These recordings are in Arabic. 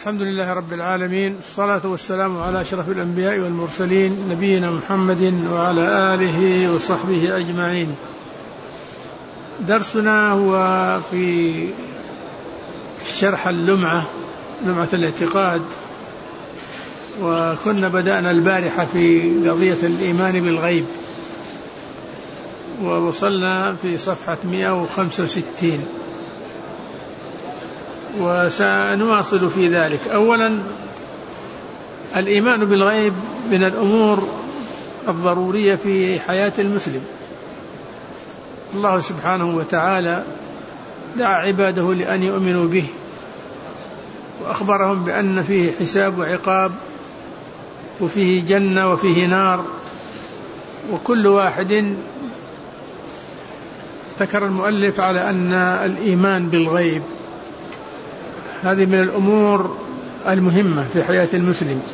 الحمد لله رب العالمين، الصلاة والسلام على أشرف الأنبياء والمرسلين نبينا محمد وعلى آله وصحبه أجمعين. درسنا هو في شرح لمعة الاعتقاد، وكنا بدأنا البارحة في قضية الإيمان بالغيب، ووصلنا في صفحة 165، وسنواصل في ذلك. أولا، الإيمان بالغيب من الأمور الضرورية في حياة المسلم. الله سبحانه وتعالى دعا عباده لأن يؤمنوا به، وأخبرهم بأن فيه حساب وعقاب، وفيه جنة وفيه نار، وكل واحد ذكر المؤلف على أن الإيمان بالغيب هذه من الأمور المهمة في حياة المسلم.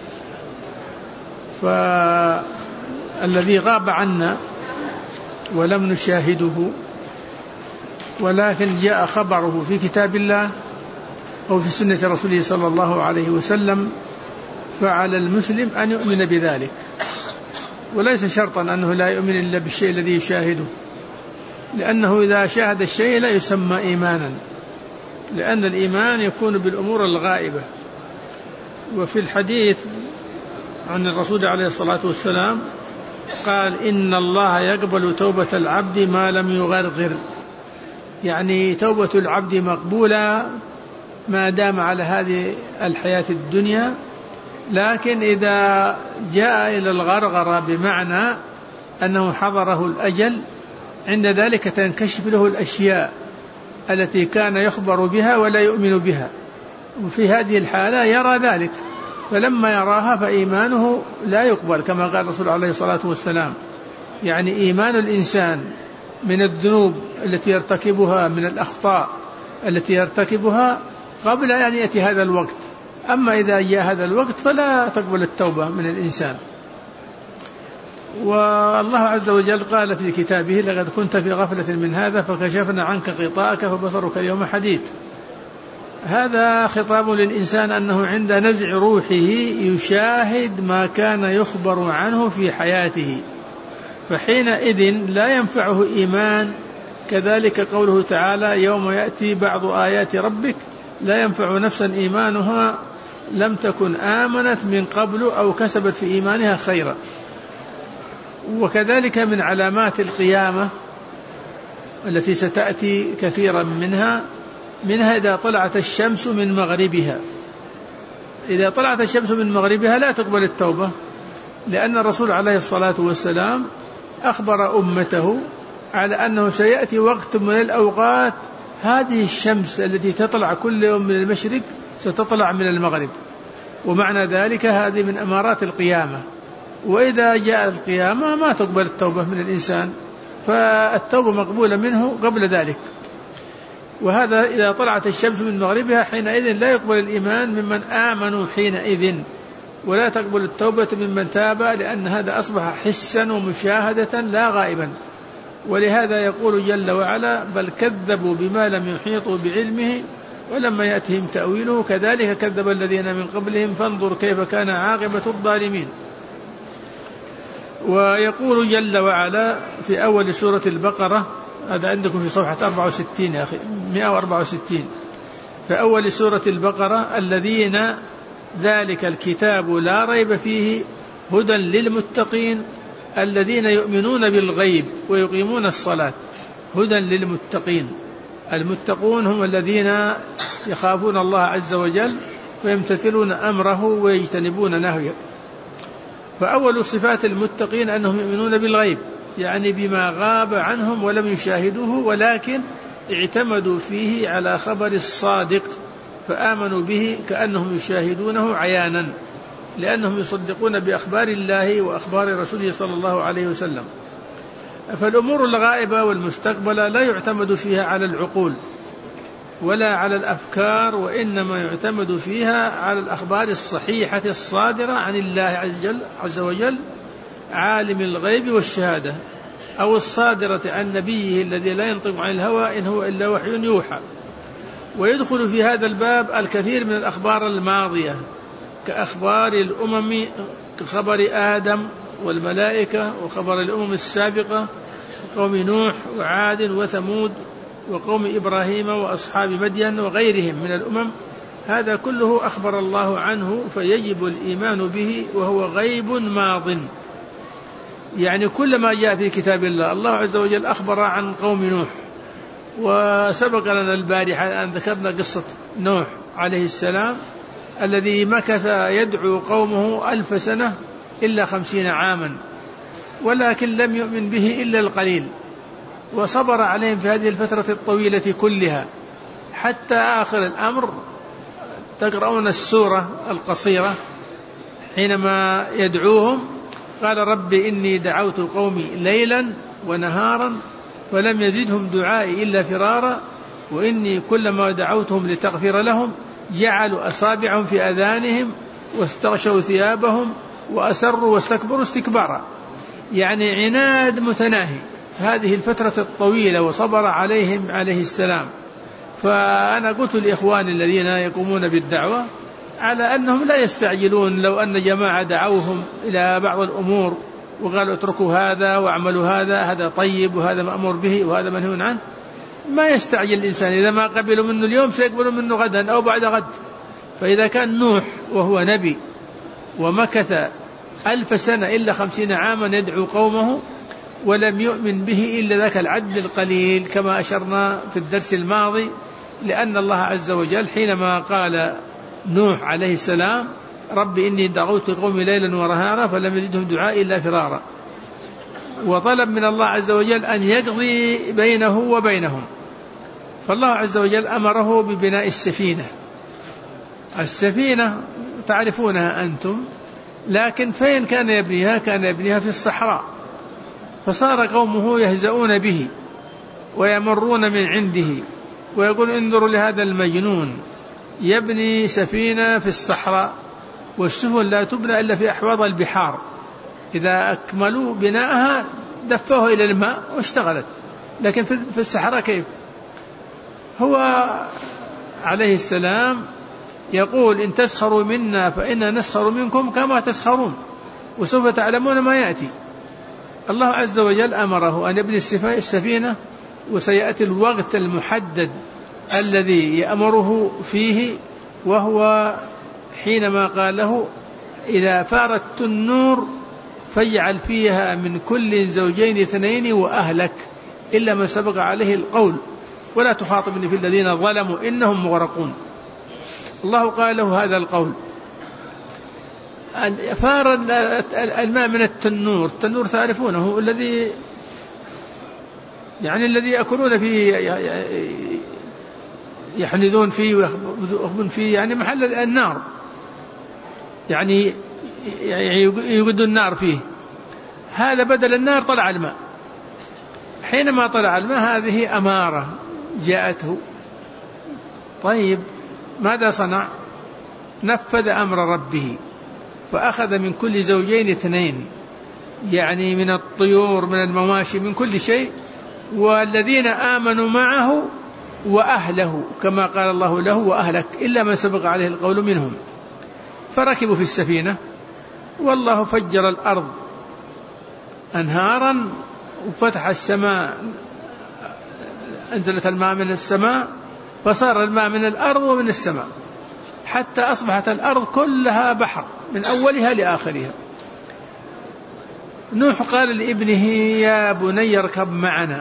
فالذي غاب عنا ولم نشاهده ولكن جاء خبره في كتاب الله أو في سنة رسوله صلى الله عليه وسلم، فعلى المسلم أن يؤمن بذلك، وليس شرطا أنه لا يؤمن إلا بالشيء الذي يشاهده، لأنه إذا شاهد الشيء لا يسمى إيمانا، لأن الإيمان يكون بالأمور الغائبة. وفي الحديث عن الرسول عليه الصلاة والسلام قال: إن الله يقبل توبة العبد ما لم يغرغر، يعني توبة العبد مقبولة ما دام على هذه الحياة الدنيا، لكن إذا جاء إلى الغرغرة بمعنى أنه حضره الأجل، عند ذلك تنكشف له الأشياء التي كان يخبر بها ولا يؤمن بها، وفي هذه الحالة يرى ذلك، فلما يراها فإيمانه لا يقبل، كما قال الرسول عليه الصلاة والسلام. يعني إيمان الإنسان من الذنوب التي يرتكبها، من الأخطاء التي يرتكبها قبل أن يأتي هذا الوقت، أما إذا جاء هذا الوقت فلا تقبل التوبة من الإنسان. والله عز وجل قال في كتابه: لقد كنت في غفلة من هذا فكشفنا عنك غطاءك فبصرك اليوم حديد. هذا خطاب للإنسان أنه عند نزع روحه يشاهد ما كان يخبر عنه في حياته، فحينئذ لا ينفعه إيمان. كذلك قوله تعالى: يوم يأتي بعض آيات ربك لا ينفع نفسا إيمانها لم تكن آمنت من قبل أو كسبت في إيمانها خيرا. وكذلك من علامات القيامة التي ستأتي كثيرا منها إذا طلعت الشمس من مغربها. إذا طلعت الشمس من مغربها لا تقبل التوبة، لأن الرسول عليه الصلاة والسلام أخبر أمته على أنه سيأتي وقت من الأوقات هذه الشمس التي تطلع كل يوم من المشرق ستطلع من المغرب، ومعنى ذلك هذه من أمارات القيامة. وإذا جاء القيامة ما تقبل التوبة من الإنسان، فالتوبة مقبولة منه قبل ذلك. وهذا إذا طلعت الشمس من مغربها حينئذ لا يقبل الإيمان ممن آمنوا حينئذ، ولا تقبل التوبة ممن تاب، لأن هذا أصبح حسا ومشاهدة لا غائبا. ولهذا يقول جل وعلا: بل كذبوا بما لم يحيطوا بعلمه ولما يأتهم تأويله كذلك كذب الذين من قبلهم فانظر كيف كان عاقبة الظالمين. ويقول جل وعلا في أول سورة البقرة، هذا عندكم في صفحة 64 يا أخي، 164، في أول سورة البقرة: الذين ذلك الكتاب لا ريب فيه هدى للمتقين الذين يؤمنون بالغيب ويقيمون الصلاة. هدى للمتقين، المتقون هم الذين يخافون الله عز وجل ويمتثلون أمره ويجتنبون نهيه. فأول صفات المتقين أنهم يؤمنون بالغيب، يعني بما غاب عنهم ولم يشاهدوه، ولكن اعتمدوا فيه على خبر الصادق فآمنوا به كأنهم يشاهدونه عيانا، لأنهم يصدقون بأخبار الله وأخبار رسوله صلى الله عليه وسلم. فالأمور الغائبة والمستقبلة لا يعتمد فيها على العقول ولا على الأفكار، وإنما يعتمد فيها على الأخبار الصحيحة الصادرة عن الله عز وجل عالم الغيب والشهادة، أو الصادرة عن نبيه الذي لا ينطق عن الهوى إن هو إلا وحي يوحى. ويدخل في هذا الباب الكثير من الأخبار الماضية كأخبار الأمم، كخبر آدم والملائكة، وخبر الأمم السابقة قوم نوح وعاد وثمود وقوم إبراهيم وأصحاب مدين وغيرهم من الأمم. هذا كله أخبر الله عنه فيجب الإيمان به، وهو غيب ماض. يعني كل ما جاء في كتاب الله، الله عز وجل أخبر عن قوم نوح، وسبق لنا البارحة أن ذكرنا قصة نوح عليه السلام الذي مكث يدعو قومه 1000 سنة إلا 50 عاما، ولكن لم يؤمن به إلا القليل، وصبر عليهم في هذه الفترة الطويلة كلها حتى آخر الأمر. تقرؤون السورة القصيرة حينما يدعوهم قال رب إني دعوت قومي ليلا ونهارا فلم يزدهم دعائي إلا فرارا، وإني كلما دعوتهم لتغفر لهم جعلوا أصابعهم في أذانهم واستغشوا ثيابهم وأسروا واستكبروا استكبارا. يعني عناد متناهي هذه الفترة الطويلة، وصبر عليهم عليه السلام. فأنا قلت لإخواني الذين يقومون بالدعوة على أنهم لا يستعجلون. لو أن جماعة دعوهم إلى بعض الأمور وقالوا اتركوا هذا واعملوا هذا طيب وهذا مأمور به وهذا منهي عنه، ما يستعجل الإنسان. إذا ما قبلوا منه اليوم سيقبلوا منه غدا أو بعد غد. فإذا كان نوح وهو نبي ومكث 1000 سنة إلا 50 عاما يدعو قومه ولم يؤمن به إلا ذاك العدد القليل كما أشرنا في الدرس الماضي، لأن الله عز وجل حينما قال نوح عليه السلام رب إني دعوت قومي ليلا ونهارا فلم يزدهم دعائي إلا فرارا، وطلب من الله عز وجل أن يقضي بينه وبينهم. فالله عز وجل أمره ببناء السفينة. السفينة تعرفونها أنتم، لكن فين كان يبنيها؟ كان يبنيها في الصحراء، فصار قومه يهزؤون به ويمرون من عنده ويقول انظروا لهذا المجنون يبني سفينة في الصحراء، والسفن لا تبنى إلا في أحواض البحار، إذا أكملوا بناءها دفوه إلى الماء واشتغلت، لكن في الصحراء كيف؟ هو عليه السلام يقول إن تسخروا منا فإنا نسخر منكم كما تسخرون وسوف تعلمون ما يأتي. الله عز وجل أمره أن يبني السفينة، وسيأتي الوقت المحدد الذي يأمره فيه، وهو حينما قال له إذا فارت النور فاجعل فيها من كل زوجين 2 وأهلك إلا من سبق عليه القول ولا تخاطبني في الذين ظلموا إنهم مغرقون. الله قال له هذا القول. فار الماء من التنور تعرفونه الذي يأكلون فيه يحنذون فيه ويخبون فيه، يعني محل النار، يعني يقدون النار فيه. هذا بدل النار طلع الماء. حينما طلع الماء هذه أمارة جاءته. طيب ماذا صنع؟ نفذ أمر ربه فأخذ من كل زوجين 2، يعني من الطيور من المواشي من كل شيء، والذين آمنوا معه وأهله كما قال الله له وأهلك إلا من سبق عليه القول منهم. فركبوا في السفينة والله فجر الأرض أنهارا وفتح السماء، أنزلت الماء من السماء فصار الماء من الأرض ومن السماء حتى أصبحت الأرض كلها بحر من أولها لآخرها. نوح قال لابنه يا بني اركب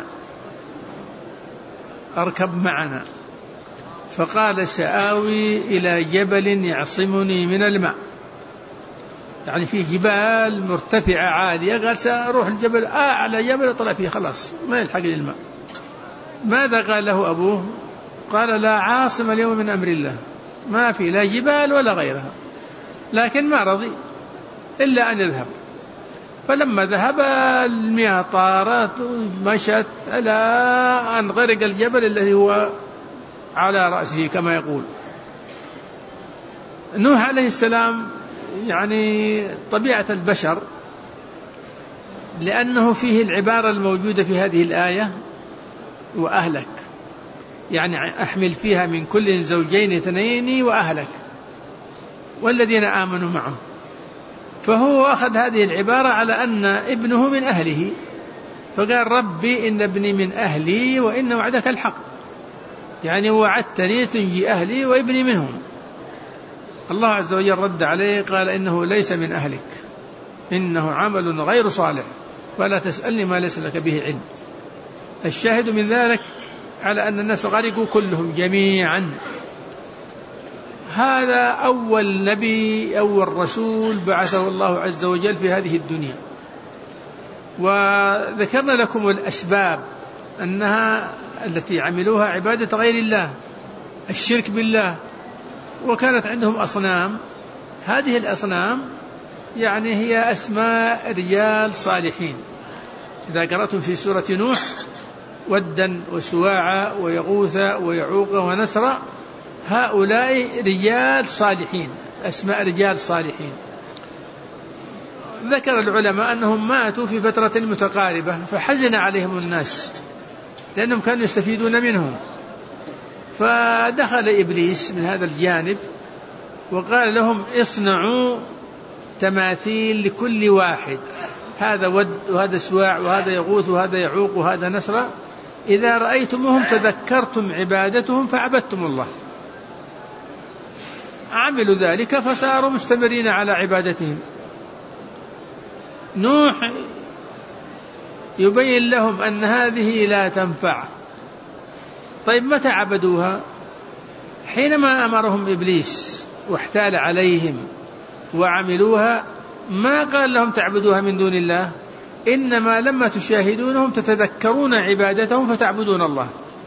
معنا، فقال سآوي إلى جبل يعصمني من الماء، يعني في جبال مرتفعة عالية، قال سأروح الجبل أعلى جبل طلع فيه خلاص ما يلحق الماء. ماذا قال له أبوه؟ قال لا عاصم اليوم من أمر الله، ما في لا جبال ولا غيرها، لكن ما رضي إلا أن يذهب. فلما ذهب المياه طارت مشت على أن غرق الجبل الذي هو على رأسه كما يقول. نوح عليه السلام يعني طبيعة البشر، لأنه فيه العبارة الموجودة في هذه الآية وأهلك، يعني أحمل فيها من كل زوجين 2 وأهلك والذين آمنوا معه. فهو أخذ هذه العبارة على أن ابنه من أهله، فقال ربي إن ابني من أهلي وإن وعدك الحق، يعني وعدتني تنجي أهلي وابني منهم. الله عز وجل رد عليه قال إنه ليس من أهلك، إنه عمل غير صالح ولا تسألني ما ليس لك به علم. الشاهد من ذلك على أن الناس غرقوا كلهم جميعا. هذا أول نبي أول رسول بعثه الله عز وجل في هذه الدنيا. وذكرنا لكم الأسباب أنها التي عملوها عبادة غير الله، الشرك بالله، وكانت عندهم أصنام. هذه الأصنام يعني هي أسماء رجال صالحين. إذا قرأتم في سورة نوح ودا وسواعا ويغوث ويعوق ونسرا، هؤلاء رجال صالحين، أسماء رجال صالحين. ذكر العلماء أنهم ماتوا في فترة متقاربة فحزن عليهم الناس لأنهم كانوا يستفيدون منهم، فدخل إبليس من هذا الجانب وقال لهم اصنعوا تماثيل لكل واحد، هذا ود وهذا سواع وهذا يغوث وهذا يعوق وهذا نسرا، إذا رأيتموهم تذكرتم عبادتهم فعبدتم الله. عملوا ذلك فصاروا مستمرين على عبادتهم. نوح يبين لهم أن هذه لا تنفع. طيب متى عبدوها؟ حينما أمرهم إبليس واحتال عليهم وعملوها، ما قال لهم تعبدوها من دون الله، إنما لما تشاهدونهم تتذكرون عبادتهم فتعبدون الله.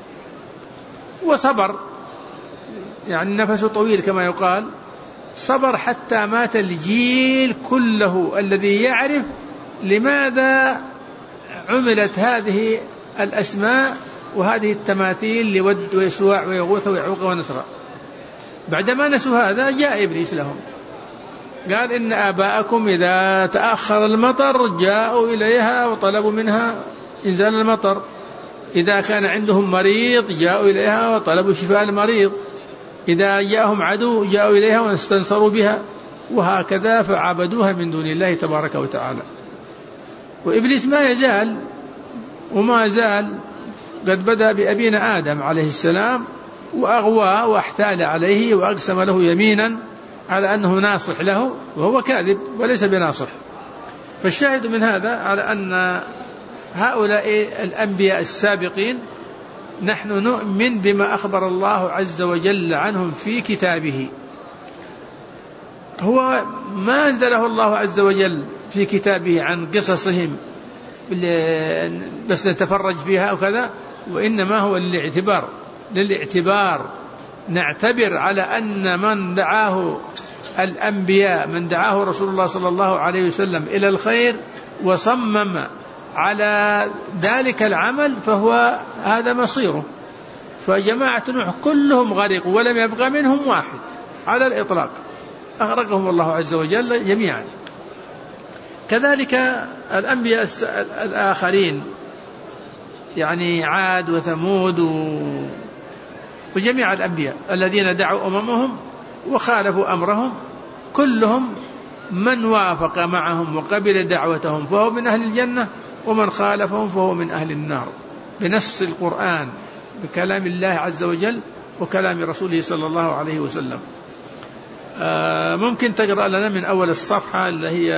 وصبر، يعني نفسه طويل كما يقال، صبر حتى مات الجيل كله الذي يعرف لماذا عملت هذه الأسماء وهذه التماثيل لود ويسواع ويغوث ويعوق ونسرا. بعدما نسوا هذا جاء إبليس لهم قال إن آباءكم إذا تأخر المطر جاءوا إليها وطلبوا منها إنزال المطر، إذا كان عندهم مريض جاءوا إليها وطلبوا شفاء المريض، إذا جاءهم عدو جاءوا إليها واستنصروا بها، وهكذا فعبدوها من دون الله تبارك وتعالى. وإبليس ما يزال وما زال قد بدأ بأبينا آدم عليه السلام وأغوى واحتال عليه وأقسم له يمينا على أنه ناصح له وهو كاذب وليس بناصح. فالشاهد من هذا على أن هؤلاء الأنبياء السابقين نحن نؤمن بما أخبر الله عز وجل عنهم في كتابه. هو ما أنزله الله عز وجل في كتابه عن قصصهم بس نتفرج فيها وكذا، وإنما هو للاعتبار نعتبر على أن من دعاه الأنبياء، من دعاه رسول الله صلى الله عليه وسلم إلى الخير وصمم على ذلك العمل فهو هذا مصيره. فجماعة نوح كلهم غرقوا ولم يبقى منهم واحد على الإطلاق، أغرقهم الله عز وجل جميعا. كذلك الأنبياء الآخرين، يعني عاد وثمود وجميع الأنبياء الذين دعوا أممهم وخالفوا أمرهم، كلهم من وافق معهم وقبل دعوتهم فهو من أهل الجنة، ومن خالفهم فهو من أهل النار، بنص القرآن بكلام الله عز وجل وكلام رسوله صلى الله عليه وسلم. ممكن تقرأ لنا من أول الصفحة اللي هي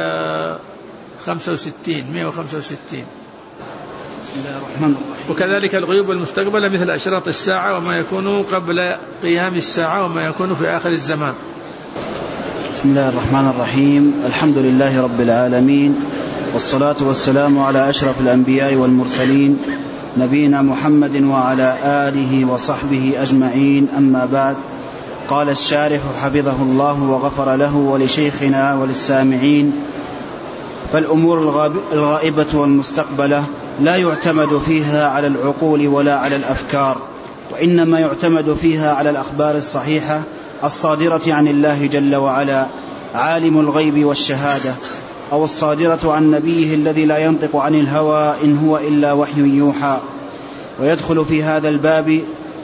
165. بسم الله الرحمن الرحيم. وكذلك الغيوب المستقبلة مثل أشراط الساعة وما يكون قبل قيام الساعة وما يكون في آخر الزمان. بسم الله الرحمن الرحيم. الحمد لله رب العالمين، والصلاة والسلام على أشرف الأنبياء والمرسلين نبينا محمد وعلى آله وصحبه أجمعين، أما بعد. قال الشارح حفظه الله وغفر له ولشيخنا وللسامعين: فالأمور الغائبة والمستقبلة لا يعتمد فيها على العقول ولا على الأفكار، وإنما يعتمد فيها على الأخبار الصحيحة الصادرة عن الله جل وعلا عالم الغيب والشهادة، أو الصادرة عن نبيه الذي لا ينطق عن الهوى إن هو إلا وحي يوحى. ويدخل في هذا الباب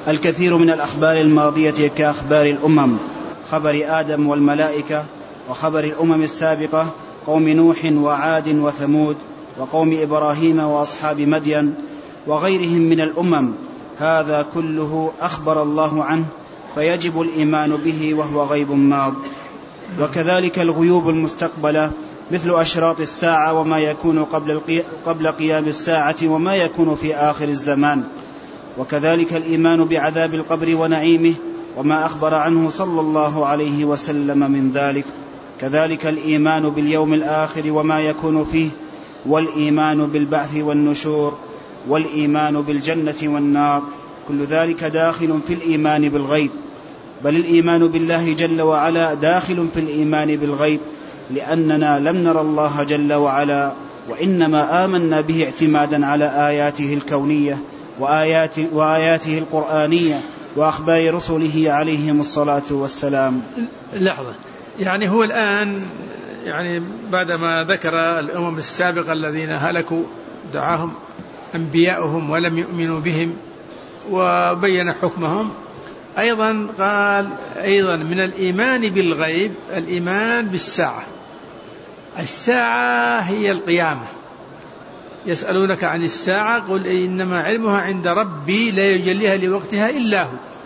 الكثير من الأخبار الماضية كأخبار الأمم، خبر آدم والملائكة، وخبر الأمم السابقة قوم نوح وعاد وثمود وقوم إبراهيم وأصحاب مدين وغيرهم من الأمم، هذا كله أخبر الله عنه فيجب الإيمان به وهو غيب ماض. وكذلك الغيوب المستقبلة مثل أشراط الساعة وما يكون قبل قيام الساعة وما يكون في آخر الزمان. وكذلك الإيمان بعذاب القبر ونعيمه وما أخبر عنه صلى الله عليه وسلم من ذلك. كذلك الإيمان باليوم الآخر وما يكون فيه، والإيمان بالبعث والنشور، والإيمان بالجنة والنار، كل ذلك داخل في الإيمان بالغيب. بل الإيمان بالله جل وعلا داخل في الإيمان بالغيب، لأننا لم نرى الله جل وعلا، وإنما آمنا به اعتمادا على آياته الكونية وآياته القرآنية وأخبار رسله عليهم الصلاة والسلام. لحظة، يعني هو الآن بعدما ذكر الأمم السابقة الذين هلكوا دعاهم أنبياؤهم ولم يؤمنوا بهم وبين حكمهم، أيضا قال أيضا من الإيمان بالغيب الإيمان بالساعة. الساعة هي القيامة. يسألونك عن الساعة قل إنما علمها عند ربي لا يجليها لوقتها إلا هو.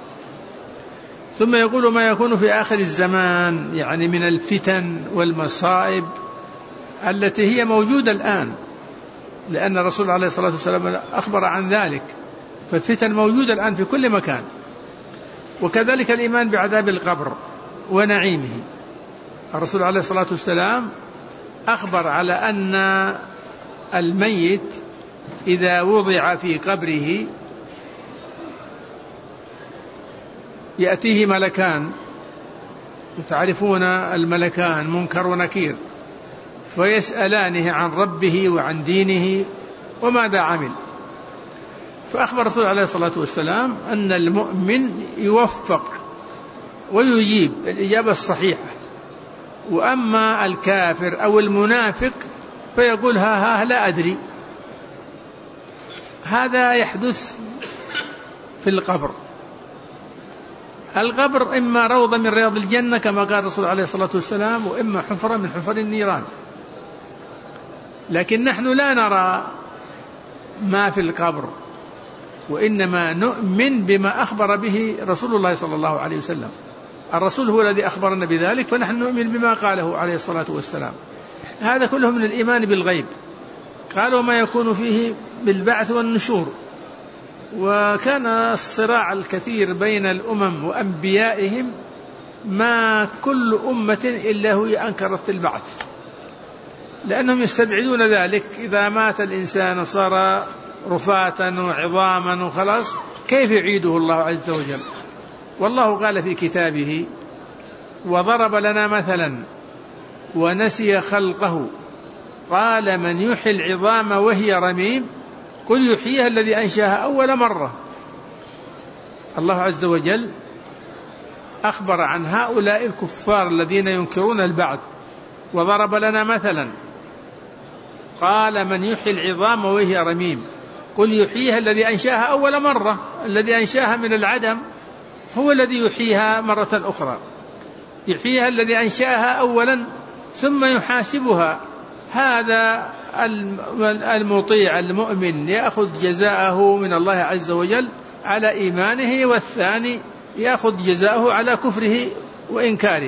ثم يقول ما يكون في آخر الزمان، يعني من الفتن والمصائب التي هي موجودة الآن، لأن الرسول عليه الصلاة والسلام أخبر عن ذلك، فالفتن موجودة الآن في كل مكان. وكذلك الإيمان بعذاب القبر ونعيمه. الرسول عليه الصلاة والسلام أخبر على أن الميت إذا وضع في قبره يأتيه ملكان، وتعرفون الملكان منكر ونكير، فيسألانه عن ربه وعن دينه وماذا عمل. فأخبر الرسول عليه الصلاة والسلام أن المؤمن يوفق ويجيب الإجابة الصحيحة، وأما الكافر أو المنافق فيقول ها لا أدري. هذا يحدث في القبر. القبر إما روضة من رياض الجنة كما قال الرسول عليه الصلاة والسلام، وإما حفرة من حفر النيران. لكن نحن لا نرى ما في القبر، وإنما نؤمن بما أخبر به رسول الله صلى الله عليه وسلم. الرسول هو الذي أخبرنا بذلك، فنحن نؤمن بما قاله عليه الصلاة والسلام. هذا كله من الإيمان بالغيب. قالوا ما يكون فيه بالبعث والنشور. وكان الصراع الكثير بين الأمم وأنبيائهم، ما كل أمة إلا هي أنكرت البعث، لأنهم يستبعدون ذلك. إذا مات الإنسان صار رفاتا وعظاما وخلاص، كيف يعيده الله عز وجل؟ والله قال في كتابه وضرب لنا مثلا ونسي خلقه قال من يحيي العظام وهي رميم قل يحييها الذي أنشاها أول مرة. الله عز وجل أخبر عن هؤلاء الكفار الذين ينكرون البعث، وضرب لنا مثلا قال من يحيي العظام وهي رميم قل يحييها الذي أنشاها أول مرة. الذي أنشاها من العدم هو الذي يحييها مرة أخرى. يحييها الذي أنشاها أولا ثم يحاسبها. هذا المطيع المؤمن يأخذ جزاءه من الله عز وجل على إيمانه، والثاني يأخذ جزاءه على كفره وإنكاره.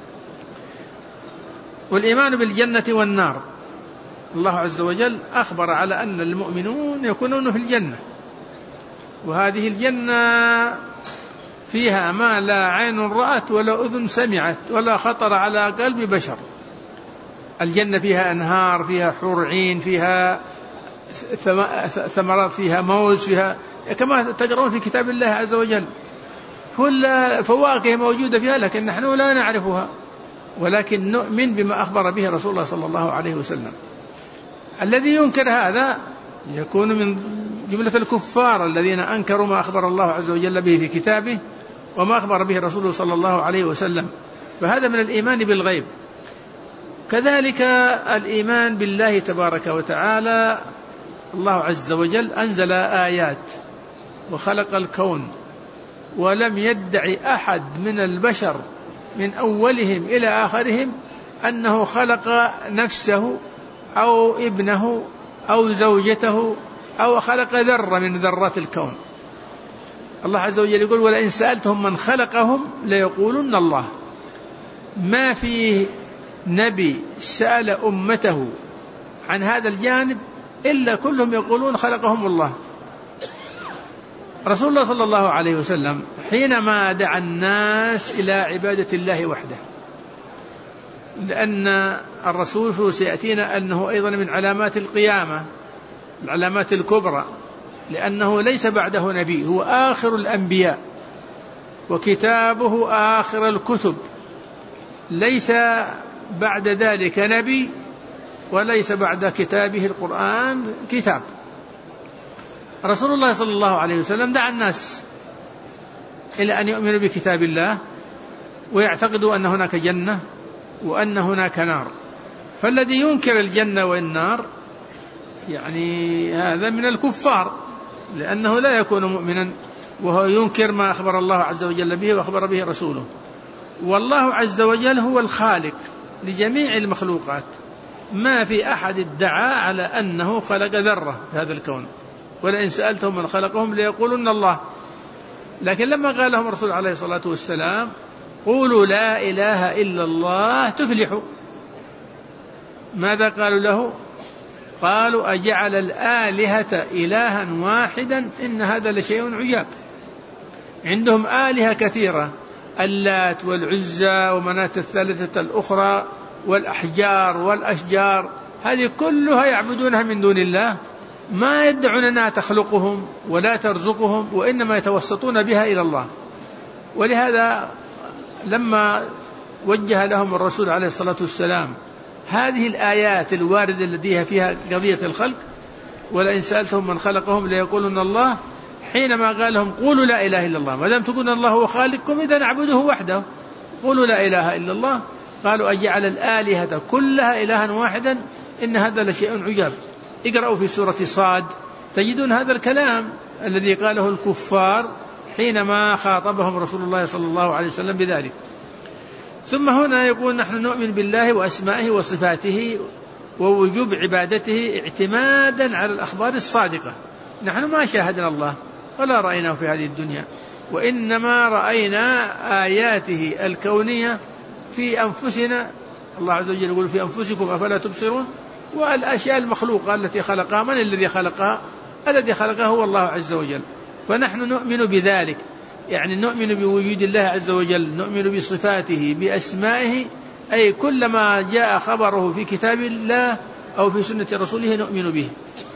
والإيمان بالجنة والنار، الله عز وجل أخبر على أن المؤمنون يكونون في الجنة، وهذه الجنة فيها ما لا عين رأت ولا أذن سمعت ولا خطر على قلب بشر. الجنة فيها أنهار، فيها حور عين، فيها ثمرات، فيها موز، فيها كما تقرؤون في كتاب الله عز وجل. كل فواكه موجودة فيها، لكن نحن لا نعرفها، ولكن نؤمن بما أخبر به رسول الله صلى الله عليه وسلم. الذي ينكر هذا يكون من جملة الكفار الذين أنكروا ما أخبر الله عز وجل به في كتابه وما أخبر به رسوله صلى الله عليه وسلم. فهذا من الإيمان بالغيب. كذلك الإيمان بالله تبارك وتعالى. الله عز وجل أنزل آيات وخلق الكون ولم يدعي أحد من البشر من أولهم إلى آخرهم أنه خلق نفسه أو ابنه أو زوجته أو خلق ذرة من ذرات الكون. الله عز وجل يقول: ولئن سألتهم من خلقهم ليقولن الله. ما فيه نبي سأل أمته عن هذا الجانب إلا كلهم يقولون خلقهم الله. رسول الله صلى الله عليه وسلم حينما دعا الناس إلى عبادة الله وحده، لأن الرسول سيأتينا أنه أيضا من علامات القيامة، العلامات الكبرى، لأنه ليس بعده نبي، هو آخر الأنبياء وكتابه آخر الكتب، ليس بعد ذلك نبي وليس بعد كتابه القرآن كتاب. رسول الله صلى الله عليه وسلم دعا الناس إلى أن يؤمنوا بكتاب الله ويعتقدوا أن هناك جنة وأن هناك نار. فالذي ينكر الجنة والنار يعني هذا من الكفار، لأنه لا يكون مؤمنا وهو ينكر ما أخبر الله عز وجل به وأخبر به رسوله. والله عز وجل هو الخالق لجميع المخلوقات، ما في أحد ادعى على أنه خلق ذرة في هذا الكون. ولئن سألتهم من خلقهم ليقولن الله. لكن لما قال لهم الرسول عليه الصلاة والسلام: قولوا لا إله إلا الله تفلحوا، ماذا قالوا له؟ قالوا: أجعل الآلهة إلها واحدا إن هذا لشيء عجاب. عندهم آلهة كثيرة، اللات والعزى ومناة الثالثة الأخرى والأحجار والأشجار، هذه كلها يعبدونها من دون الله، ما يدعون أنها تخلقهم ولا ترزقهم، وإنما يتوسطون بها إلى الله. ولهذا لما وجه لهم الرسول عليه الصلاة والسلام هذه الآيات الواردة التي فيها قضية الخلق: ولئن سألتهم من خلقهم ليقولن الله، حينما قال لهم: قولوا لا إله إلا الله، ما دام تقولون الله هو خالقكم إذا نعبده وحده، قولوا لا إله إلا الله. قالوا: أجعل الآلهة كلها إلها واحدا إن هذا لشيء عجاب. اقرأوا في سورة صاد تجدون هذا الكلام الذي قاله الكفار حينما خاطبهم رسول الله صلى الله عليه وسلم بذلك. ثم هنا يقول: نحن نؤمن بالله وأسمائه وصفاته ووجوب عبادته اعتمادا على الأخبار الصادقة. نحن ما شاهدنا الله ولا رأيناه في هذه الدنيا، وإنما رأينا آياته الكونية في أنفسنا. الله عز وجل يقول: في أنفسكم أفلا تبصرون. والأشياء المخلوقة التي خلقها، من الذي خلقها؟ الذي خلقها هو الله عز وجل. فنحن نؤمن بذلك، يعني نؤمن بوجود الله عز وجل، نؤمن بصفاته بأسمائه، أي كلما جاء خبره في كتاب الله أو في سنة رسوله نؤمن به.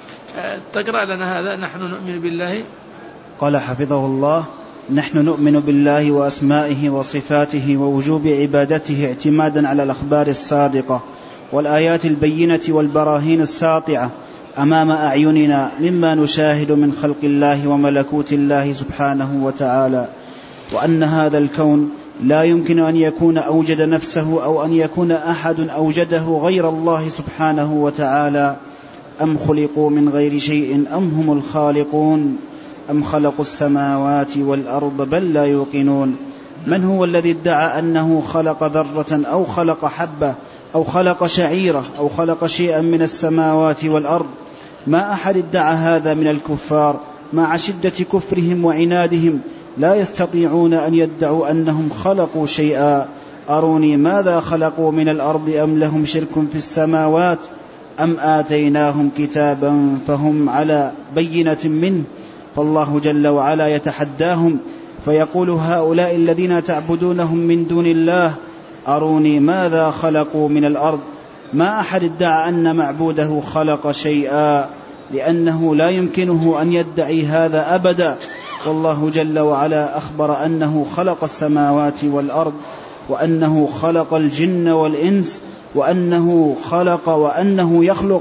تقرأ لنا هذا: نحن نؤمن بالله. قال حفظه الله: نحن نؤمن بالله وأسمائه وصفاته ووجوب عبادته اعتمادا على الأخبار الصادقة والآيات البينة والبراهين الساطعة أمام أعيننا مما نشاهد من خلق الله وملكوت الله سبحانه وتعالى، وأن هذا الكون لا يمكن أن يكون أوجد نفسه أو أن يكون أحد أوجده غير الله سبحانه وتعالى. أم خلقوا من غير شيء أم هم الخالقون أم خلقوا السماوات والأرض بل لا يوقنون. من هو الذي ادعى أنه خلق ذرة أو خلق حبة أو خلق شعيرة أو خلق شيئا من السماوات والأرض؟ ما أحد ادعى هذا من الكفار، مع شدة كفرهم وعنادهم لا يستطيعون أن يدعوا أنهم خلقوا شيئا. أروني ماذا خلقوا من الأرض أم لهم شرك في السماوات أم آتيناهم كتابا فهم على بينة منه. فالله جل وعلا يتحداهم فيقول: هؤلاء الذين تعبدونهم من دون الله أروني ماذا خلقوا من الأرض. ما أحد ادعى أن معبوده خلق شيئا، لأنه لا يمكنه أن يدعي هذا أبدا. والله جل وعلا أخبر أنه خلق السماوات والأرض، وأنه خلق الجن والإنس، وأنه خلق وأنه يخلق،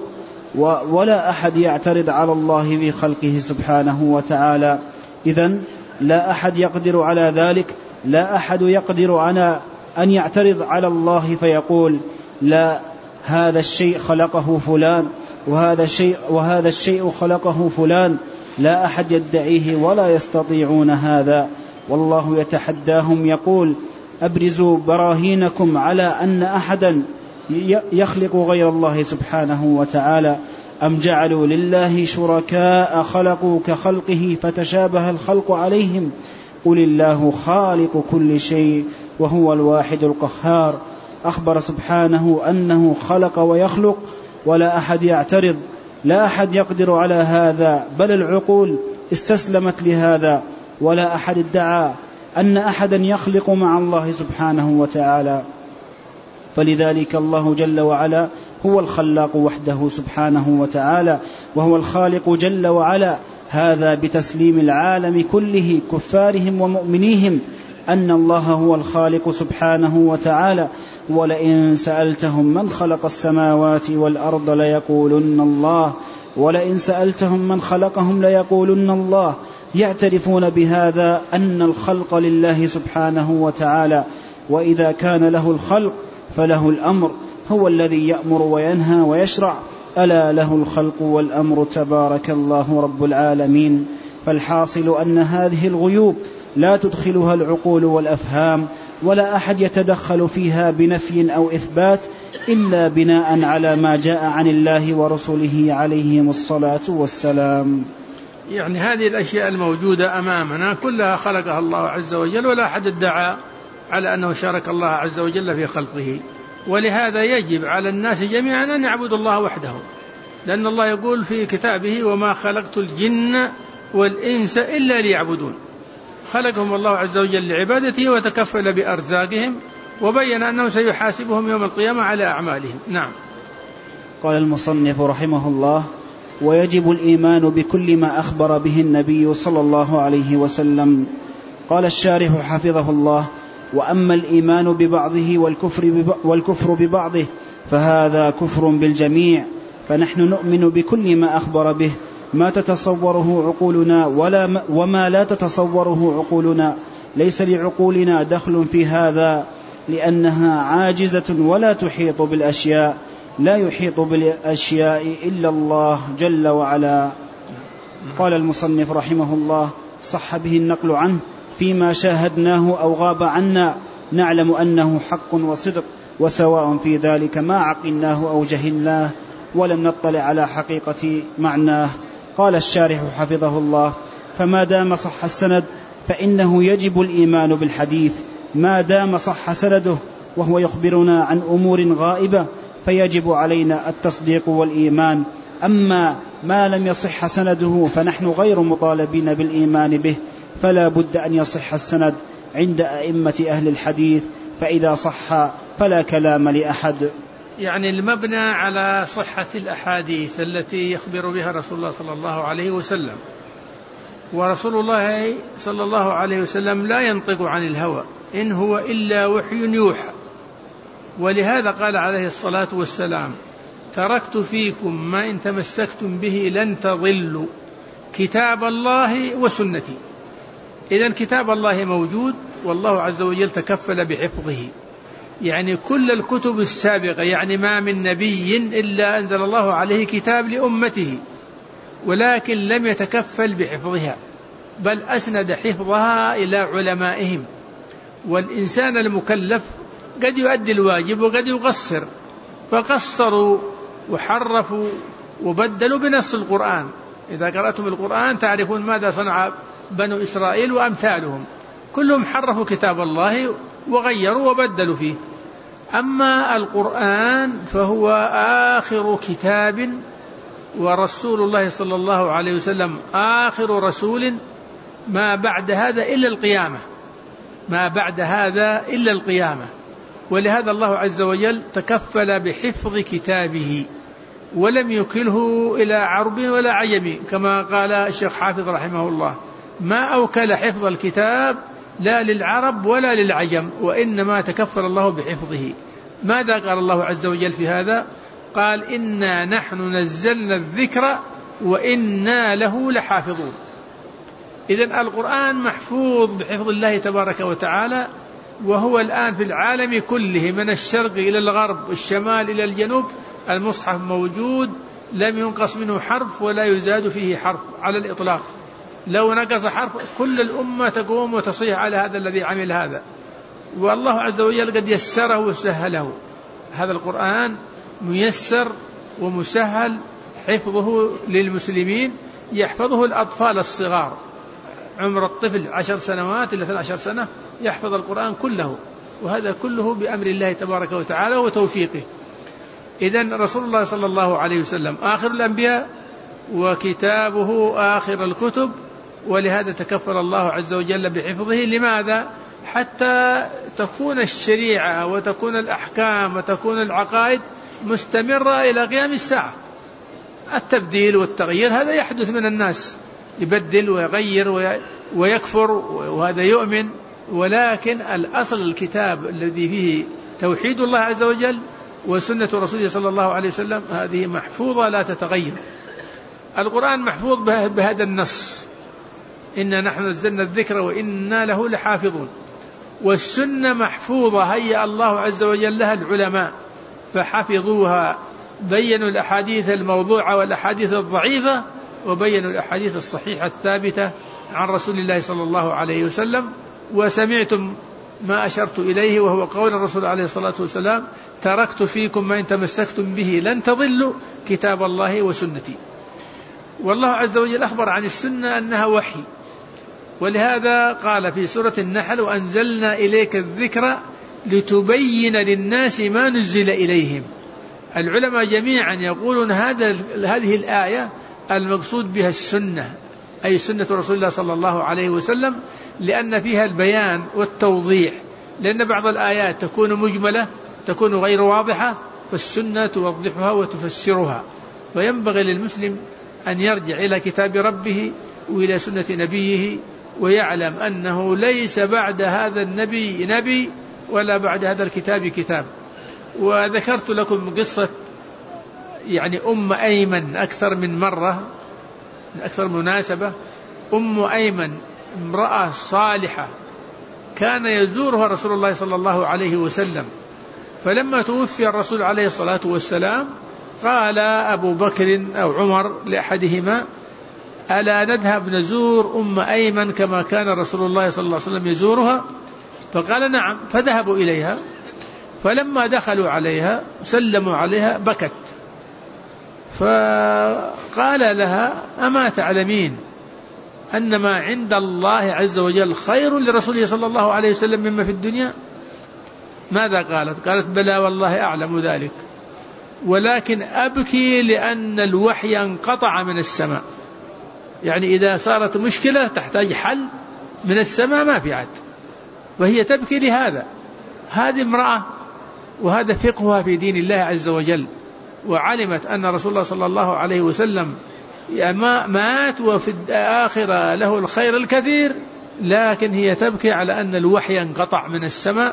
ولا أحد يعترض على الله بخلقه سبحانه وتعالى. إذن لا أحد يقدر على ذلك، لا أحد يقدر على أن يعترض على الله فيقول: لا، هذا الشيء خلقه فلان وهذا الشيء خلقه فلان. لا أحد يدعيه ولا يستطيعون هذا، والله يتحداهم يقول: أبرزوا براهينكم على أن أحدا يخلق غير الله سبحانه وتعالى، أم جعلوا لله شركاء خلقوا كخلقه فتشابه الخلق عليهم، قل الله خالق كل شيء وهو الواحد القهار. أخبر سبحانه أنه خلق ويخلق ولا أحد يعترض، لا أحد يقدر على هذا، بل العقول استسلمت لهذا، ولا أحد ادعى أن أحدا يخلق مع الله سبحانه وتعالى. فلذلك الله جل وعلا هو الخلاق وحده سبحانه وتعالى، وهو الخالق جل وعلا. هذا بتسليم العالم كله كفارهم ومؤمنيهم أن الله هو الخالق سبحانه وتعالى. ولئن سألتهم من خلق السماوات والأرض ليقولن الله، ولئن سألتهم من خلقهم ليقولن الله. يعترفون بهذا أن الخلق لله سبحانه وتعالى، وإذا كان له الخلق فله الأمر، هو الذي يأمر وينهى ويشرع، ألا له الخلق والأمر تبارك الله رب العالمين. فالحاصل أن هذه الغيوب لا تدخلها العقول والأفهام، ولا أحد يتدخل فيها بنفي أو إثبات إلا بناء على ما جاء عن الله ورسوله عليهم الصلاة والسلام. يعني هذه الأشياء الموجودة أمامنا كلها خلقها الله عز وجل، ولا أحد ادعى على أنه شارك الله عز وجل في خلقه. ولهذا يجب على الناس جميعا أن يعبدوا الله وحده، لأن الله يقول في كتابه: وما خلقت الجن والإنس إلا ليعبدون. خلقهم الله عز وجل لعبادته وتكفل بأرزاقهم، وبين أنه سيحاسبهم يوم القيامة على أعمالهم. نعم. قال المصنف رحمه الله: ويجب الإيمان بكل ما أخبر به النبي صلى الله عليه وسلم. قال الشارح حفظه الله: وأما الإيمان ببعضه والكفر ببعضه فهذا كفر بالجميع، فنحن نؤمن بكل ما أخبر به ما تتصوره عقولنا وما لا تتصوره عقولنا، ليس لعقولنا دخل في هذا، لأنها عاجزة ولا تحيط بالأشياء، لا يحيط بالأشياء إلا الله جل وعلا. قال المصنف رحمه الله: صح به النقل عنه فيما شاهدناه أو غاب عنا، نعلم أنه حق وصدق، وسواء في ذلك ما عقلناه أو جهلناه ولم نطلع على حقيقة معناه. قال الشارح حفظه الله: فما دام صح السند فإنه يجب الإيمان بالحديث ما دام صح سنده، وهو يخبرنا عن أمور غائبة، فيجب علينا التصديق والإيمان. أما ما لم يصح سنده فنحن غير مطالبين بالإيمان به، فلا بد أن يصح السند عند أئمة أهل الحديث، فإذا صح فلا كلام لأحد. يعني المبنى على صحة الأحاديث التي يخبر بها رسول الله صلى الله عليه وسلم، ورسول الله صلى الله عليه وسلم لا ينطق عن الهوى، إن هو إلا وحي يوحى. ولهذا قال عليه الصلاة والسلام: تركت فيكم ما إن تمسكتم به لن تضلوا، كتاب الله وسنتي. إذن كتاب الله موجود، والله عز وجل تكفل بحفظه، يعني كل الكتب السابقة، يعني ما من نبي إلا أنزل الله عليه كتاب لأمته، ولكن لم يتكفل بحفظها، بل أسند حفظها إلى علمائهم. والإنسان المكلف قد يؤدي الواجب وقد يقصر، فقصروا وحرفوا وبدلوا بنص القرآن. إذا قرأتم القرآن تعرفون ماذا صنع بنو إسرائيل وأمثالهم، كلهم حرفوا كتاب الله وغيروا وبدلوا فيه. أما القرآن فهو آخر كتاب، ورسول الله صلى الله عليه وسلم آخر رسول، ما بعد هذا إلا القيامة، ما بعد هذا إلا القيامة. ولهذا الله عز وجل تكفل بحفظ كتابه، ولم يكله إلى عرب ولا عجم، كما قال الشيخ حافظ رحمه الله: ما أوكل حفظ الكتاب لا للعرب ولا للعجم، وإنما تكفل الله بحفظه. ماذا قال الله عز وجل في هذا؟ قال: إنا نحن نزلنا الذكر وإنا له لحافظون. إذن القرآن محفوظ بحفظ الله تبارك وتعالى، وهو الآن في العالم كله من الشرق إلى الغرب والشمال إلى الجنوب، المصحف موجود، لم ينقص منه حرف ولا يزاد فيه حرف على الإطلاق. لو نقص حرف كل الأمة تقوم وتصيح على هذا الذي عمل هذا. والله عز وجل قد يسره وسهله. هذا القرآن ميسر ومسهل حفظه للمسلمين، يحفظه الأطفال الصغار، عمر الطفل 10 سنوات إلى 12 سنة يحفظ القرآن كله، وهذا كله بأمر الله تبارك وتعالى وتوفيقه. إذن رسول الله صلى الله عليه وسلم آخر الأنبياء وكتابه آخر الكتب، ولهذا تكفل الله عز وجل بحفظه. لماذا؟ حتى تكون الشريعة وتكون الأحكام وتكون العقائد مستمرة إلى قيام الساعة. التبديل والتغيير هذا يحدث من الناس، يبدل ويغير ويكفر وهذا يؤمن، ولكن الأصل الكتاب الذي فيه توحيد الله عز وجل وسنة رسوله صلى الله عليه وسلم هذه محفوظة لا تتغير. القرآن محفوظ بهذا النص: إنا نحن نزلنا الذكر وإنا له لحافظون. والسنة محفوظة هيأ الله عز وجل لها العلماء فحفظوها، بينوا الأحاديث الموضوعة والأحاديث الضعيفة، وبينوا الأحاديث الصحيحة الثابتة عن رسول الله صلى الله عليه وسلم. وسمعتم ما أشرت إليه وهو قول الرسول عليه الصلاة والسلام: تركت فيكم ما إن تمسكتم به لن تضلوا كتاب الله وسنتي. والله عز وجل أخبر عن السنة أنها وحي، ولهذا قال في سورة النحل: وأنزلنا إليك الذكر لتبين للناس ما نزل إليهم. العلماء جميعا يقولون هذه الآية المقصود بها السنة، أي سنة رسول الله صلى الله عليه وسلم، لأن فيها البيان والتوضيح، لأن بعض الآيات تكون مجملة تكون غير واضحة، فالسنة توضحها وتفسرها. وينبغي للمسلم أن يرجع إلى كتاب ربه وإلى سنة نبيه، ويعلم أنه ليس بعد هذا النبي نبي ولا بعد هذا الكتاب كتاب. وذكرت لكم قصة أم أيمن أكثر من مرة، أكثر مناسبة. أم أيمن امرأة صالحة كان يزورها رسول الله صلى الله عليه وسلم، فلما توفي الرسول عليه الصلاة والسلام قال أبو بكر أو عمر لأحدهما: ألا نذهب نزور أم أيمن كما كان رسول الله صلى الله عليه وسلم يزورها؟ فقال: نعم. فذهبوا إليها، فلما دخلوا عليها سلموا عليها بكت، فقال لها: أما تعلمين أن ما عند الله عز وجل خير لرسوله صلى الله عليه وسلم مما في الدنيا؟ ماذا قالت؟ قالت: بلى والله أعلم ذلك، ولكن أبكي لأن الوحي انقطع من السماء. إذا صارت مشكلة تحتاج حل من السماء ما في عد، وهي تبكي لهذا. هذه امرأة وهذا فقهها في دين الله عز وجل، وعلمت أن رسول الله صلى الله عليه وسلم مات وفي الآخرة له الخير الكثير، لكن هي تبكي على أن الوحي انقطع من السماء.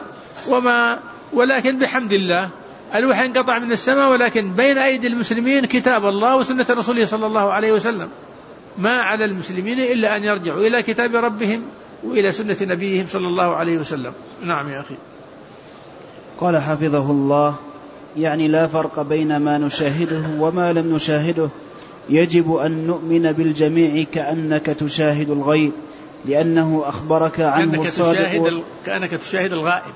ولكن بحمد الله الوحي انقطع من السماء، ولكن بين أيدي المسلمين كتاب الله وسنة رسوله صلى الله عليه وسلم. ما على المسلمين إلا أن يرجعوا إلى كتاب ربهم وإلى سنة نبيهم صلى الله عليه وسلم. نعم يا أخي. قال حفظه الله: لا فرق بين ما نشاهده وما لم نشاهده، يجب أن نؤمن بالجميع كأنك تشاهد الغيب، لأنه أخبرك عنه الصادق كأنك تشاهد الغائب.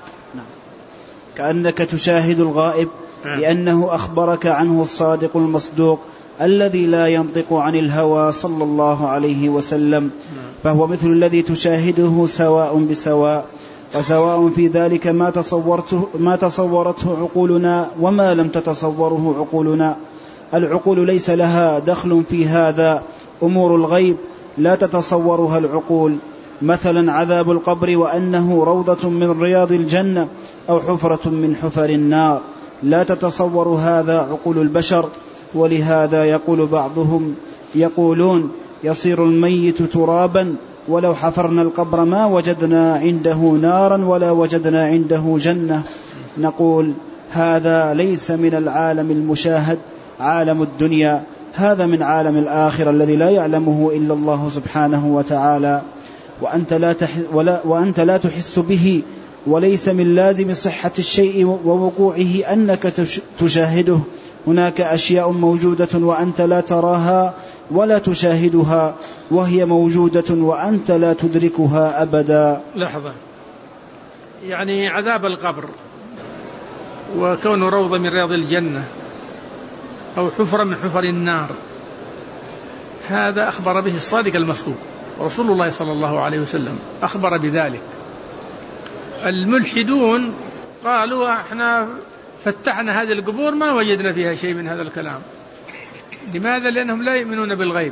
كأنك تشاهد الغائب، لأنه أخبرك عنه الصادق المصدوق الذي لا ينطق عن الهوى صلى الله عليه وسلم، فهو مثل الذي تشاهده سواء بسواء، وسواء في ذلك ما تصورته عقولنا وما لم تتصوره عقولنا. العقول ليس لها دخل في هذا، أمور الغيب لا تتصورها العقول، مثلا عذاب القبر وأنه روضة من رياض الجنة أو حفرة من حفر النار، لا تتصور هذا عقول البشر. ولهذا يقول بعضهم يقولون: يصير الميت ترابا، ولو حفرنا القبر ما وجدنا عنده نارا ولا وجدنا عنده جنة. نقول: هذا ليس من العالم المشاهد، عالم الدنيا، هذا من عالم الآخرة الذي لا يعلمه إلا الله سبحانه وتعالى، وأنت لا تحس به وليس من لازم صحة الشيء ووقوعه أنك تشاهده. هناك أشياء موجودة وأنت لا تراها ولا تشاهدها، وهي موجودة وأنت لا تدركها أبدا. لحظة، يعني عذاب القبر وكون روضة من رياض الجنة أو حفرة من حفر النار، هذا أخبر به الصادق المصدوق رسول الله صلى الله عليه وسلم، أخبر بذلك. الملحدون قالوا احنا فتحنا هذه القبور ما وجدنا فيها شيء من هذا الكلام. لماذا؟ لأنهم لا يؤمنون بالغيب،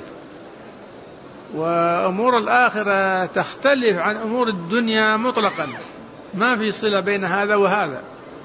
وأمور الآخرة تختلف عن أمور الدنيا مطلقا، ما في صلة بين هذا وهذا.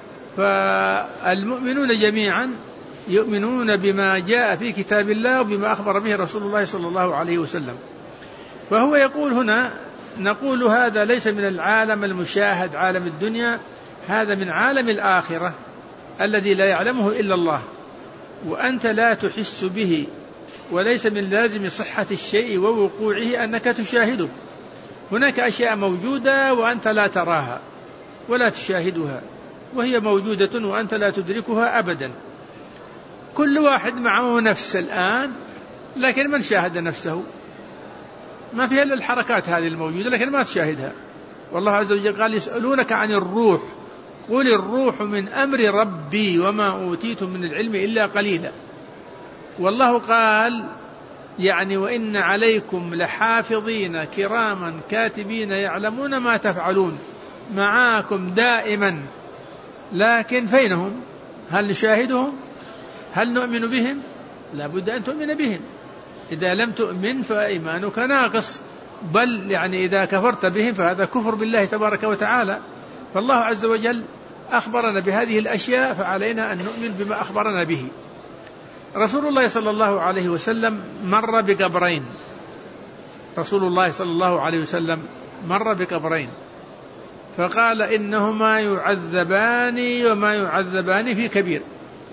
فالمؤمنون جميعا يؤمنون بما جاء في كتاب الله وبما أخبر به رسول الله صلى الله عليه وسلم. فهو يقول هنا نقول هذا ليس من العالم المشاهد عالم الدنيا، هذا من عالم الآخرة الذي لا يعلمه إلا الله، وأنت لا تحس به، وليس من لازم صحة الشيء ووقوعه أنك تشاهده. هناك أشياء موجودة وأنت لا تراها ولا تشاهدها، وهي موجودة وأنت لا تدركها أبدا. كل واحد معه نفس الآن، لكن من شاهد نفسه؟ ما فيها إلا الحركات هذه الموجودة لكن ما تشاهدها. والله عز وجل قال يسألونك عن الروح قل الروح من أمر ربي وما أوتيتم من العلم إلا قليلا. والله قال يعني وإن عليكم لحافظين كراما كاتبين يعلمون ما تفعلون، معاكم دائما، لكن فينهم؟ هل نشاهدهم؟ هل نؤمن بهم؟ لا بد أن تؤمن بهم. إذا لم تؤمن فإيمانك ناقص، بل يعني إذا كفرت بهم فهذا كفر بالله تبارك وتعالى. فالله عز وجل أخبرنا بهذه الأشياء، فعلينا أن نؤمن بما أخبرنا به. رسول الله صلى الله عليه وسلم مر بقبرين، رسول الله صلى الله عليه وسلم مر بقبرين فقال إنهما يعذبان وما يعذبان في كبير،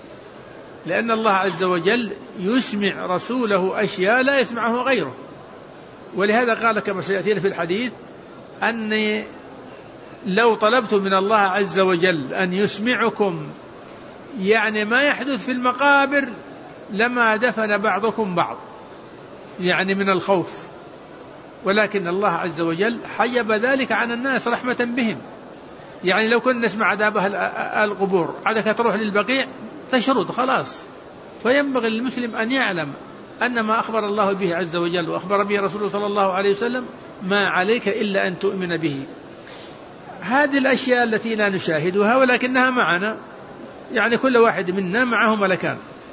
لأن الله عز وجل يسمع رسوله أشياء لا يسمعه غيره. ولهذا قال كما سيأتينا في الحديث أني لو طلبت من الله عز وجل أن يسمعكم يعني ما يحدث في المقابر لما دفن بعضكم بعض، يعني من الخوف، ولكن الله عز وجل حجب ذلك عن الناس رحمة بهم. يعني لو كنا نسمع عذاب القبور عادك تروح للبقيع تشرد خلاص. فينبغي للمسلم أن يعلم أن ما أخبر الله به عز وجل وأخبر به رسوله صلى الله عليه وسلم ما عليك إلا أن تؤمن به. هذه الأشياء التي لا نشاهدها ولكنها معنا، يعني كل واحد منا معه ملكان،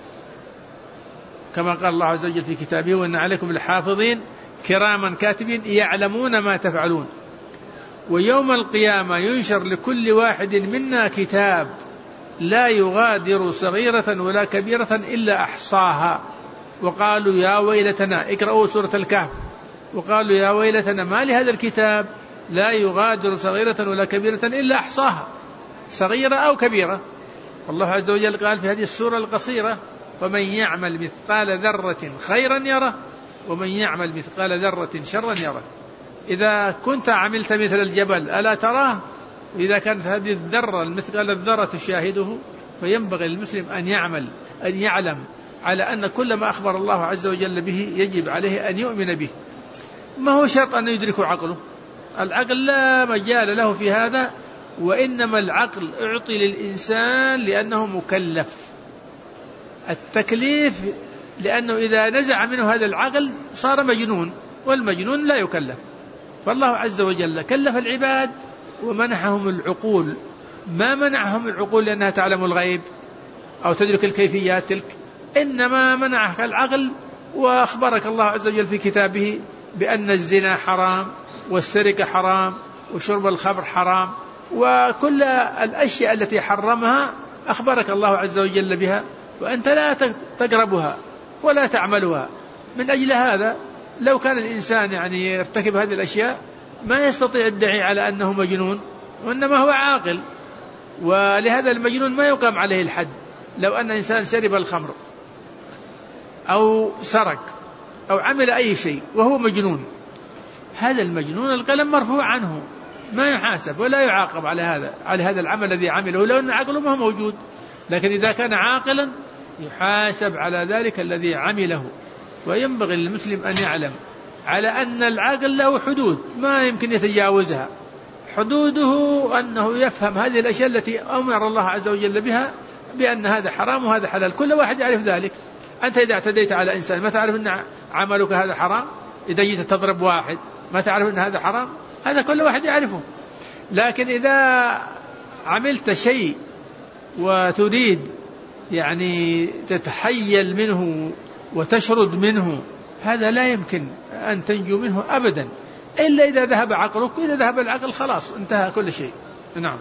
كما قال الله عز وجل في كتابه وإن عليكم لحافظين كراما كاتبين يعلمون ما تفعلون. ويوم القيامة ينشر لكل واحد منا كتاب لا يغادر صغيرة ولا كبيرة إلا أحصاها. وقالوا يا ويلتنا، اقرأوا سورة الكهف، وقالوا يا ويلتنا ما لهذا الكتاب لا يغادر صغيرة ولا كبيرة إلا أحصاها، صغيرة أو كبيرة. الله عز وجل قال في هذه السورة القصيرة فمن يعمل مثقال ذرة خيرا يره ومن يعمل مثقال ذرة شرا يره. إذا كنت عملت مثل الجبل ألا تراه؟ وإذا كانت هذه الذرة المثقال الذرة تشاهده، فينبغي للمسلم أن يعلم على أن كل ما أخبر الله عز وجل به يجب عليه أن يؤمن به. ما هو شرط أن يدرك عقله، العقل لا مجال له في هذا، وإنما العقل أعطي للإنسان لأنه مكلف. التكليف لأنه إذا نزع منه هذا العقل صار مجنون، والمجنون لا يكلف. فالله عز وجل كلف العباد ومنحهم العقول. ما منعهم العقول لأنها تعلم الغيب أو تدرك الكيفيات تلك، إنما منعك العقل. وأخبرك الله عز وجل في كتابه بأن الزنا حرام والسرقة حرام وشرب الخمر حرام، وكل الأشياء التي حرمها أخبرك الله عز وجل بها، وأنت لا تقربها ولا تعملها. من أجل هذا لو كان الإنسان يعني يرتكب هذه الأشياء ما يستطيع الداعي على أنه مجنون، وإنما هو عاقل. ولهذا المجنون ما يقام عليه الحد. لو أن إنسان شرب الخمر أو سرق أو عمل أي شيء وهو مجنون، هذا المجنون القلم مرفوع عنه، ما يحاسب ولا يعاقب على هذا العمل الذي عمله، لأن عقله ما هو موجود. لكن إذا كان عاقلا يحاسب على ذلك الذي عمله. وينبغي للمسلم أن يعلم على أن العقل له حدود ما يمكن يتجاوزها. حدوده أنه يفهم هذه الأشياء التي أمر الله عز وجل بها بأن هذا حرام وهذا حلال، كل واحد يعرف ذلك. أنت إذا اعتديت على إنسان ما تعرف أن عملك هذا حرام؟ إذا جيت تضرب واحد ما تعرف أن هذا حرام؟ هذا كل واحد يعرفه. لكن إذا عملت شيء وتريد يعني تتحيل منه وتشرد منه، هذا لا يمكن أن تنجو منه أبدا إلا إذا ذهب عقلك. إذا ذهب العقل خلاص انتهى كل شيء. نعم.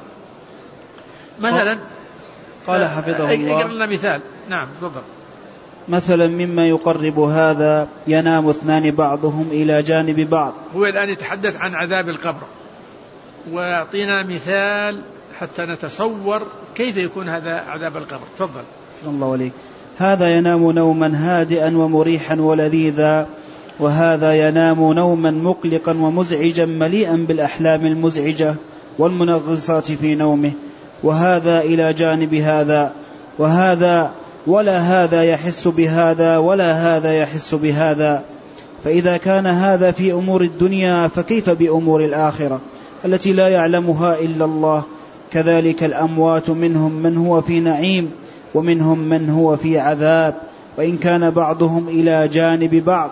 مثلا قال حفظه الله، اقرأ لنا مثال. نعم تفضل. مثلا مما يقرب هذا ينام اثنان بعضهم إلى جانب بعض. هو الآن يتحدث عن عذاب القبر، ويعطينا مثال حتى نتصور كيف يكون هذا عذاب القبر. تفضل. بسم الله عليك. هذا ينام نوما هادئا ومريحا ولذيذا، وهذا ينام نوما مقلقا ومزعجا مليئا بالأحلام المزعجة والمنغصات في نومه، وهذا إلى جانب هذا، وهذا ولا هذا يحس بهذا ولا هذا يحس بهذا. فإذا كان هذا في أمور الدنيا فكيف بأمور الآخرة التي لا يعلمها إلا الله؟ كذلك الأموات منهم من هو في نعيم ومنهم من هو في عذاب، وإن كان بعضهم إلى جانب بعض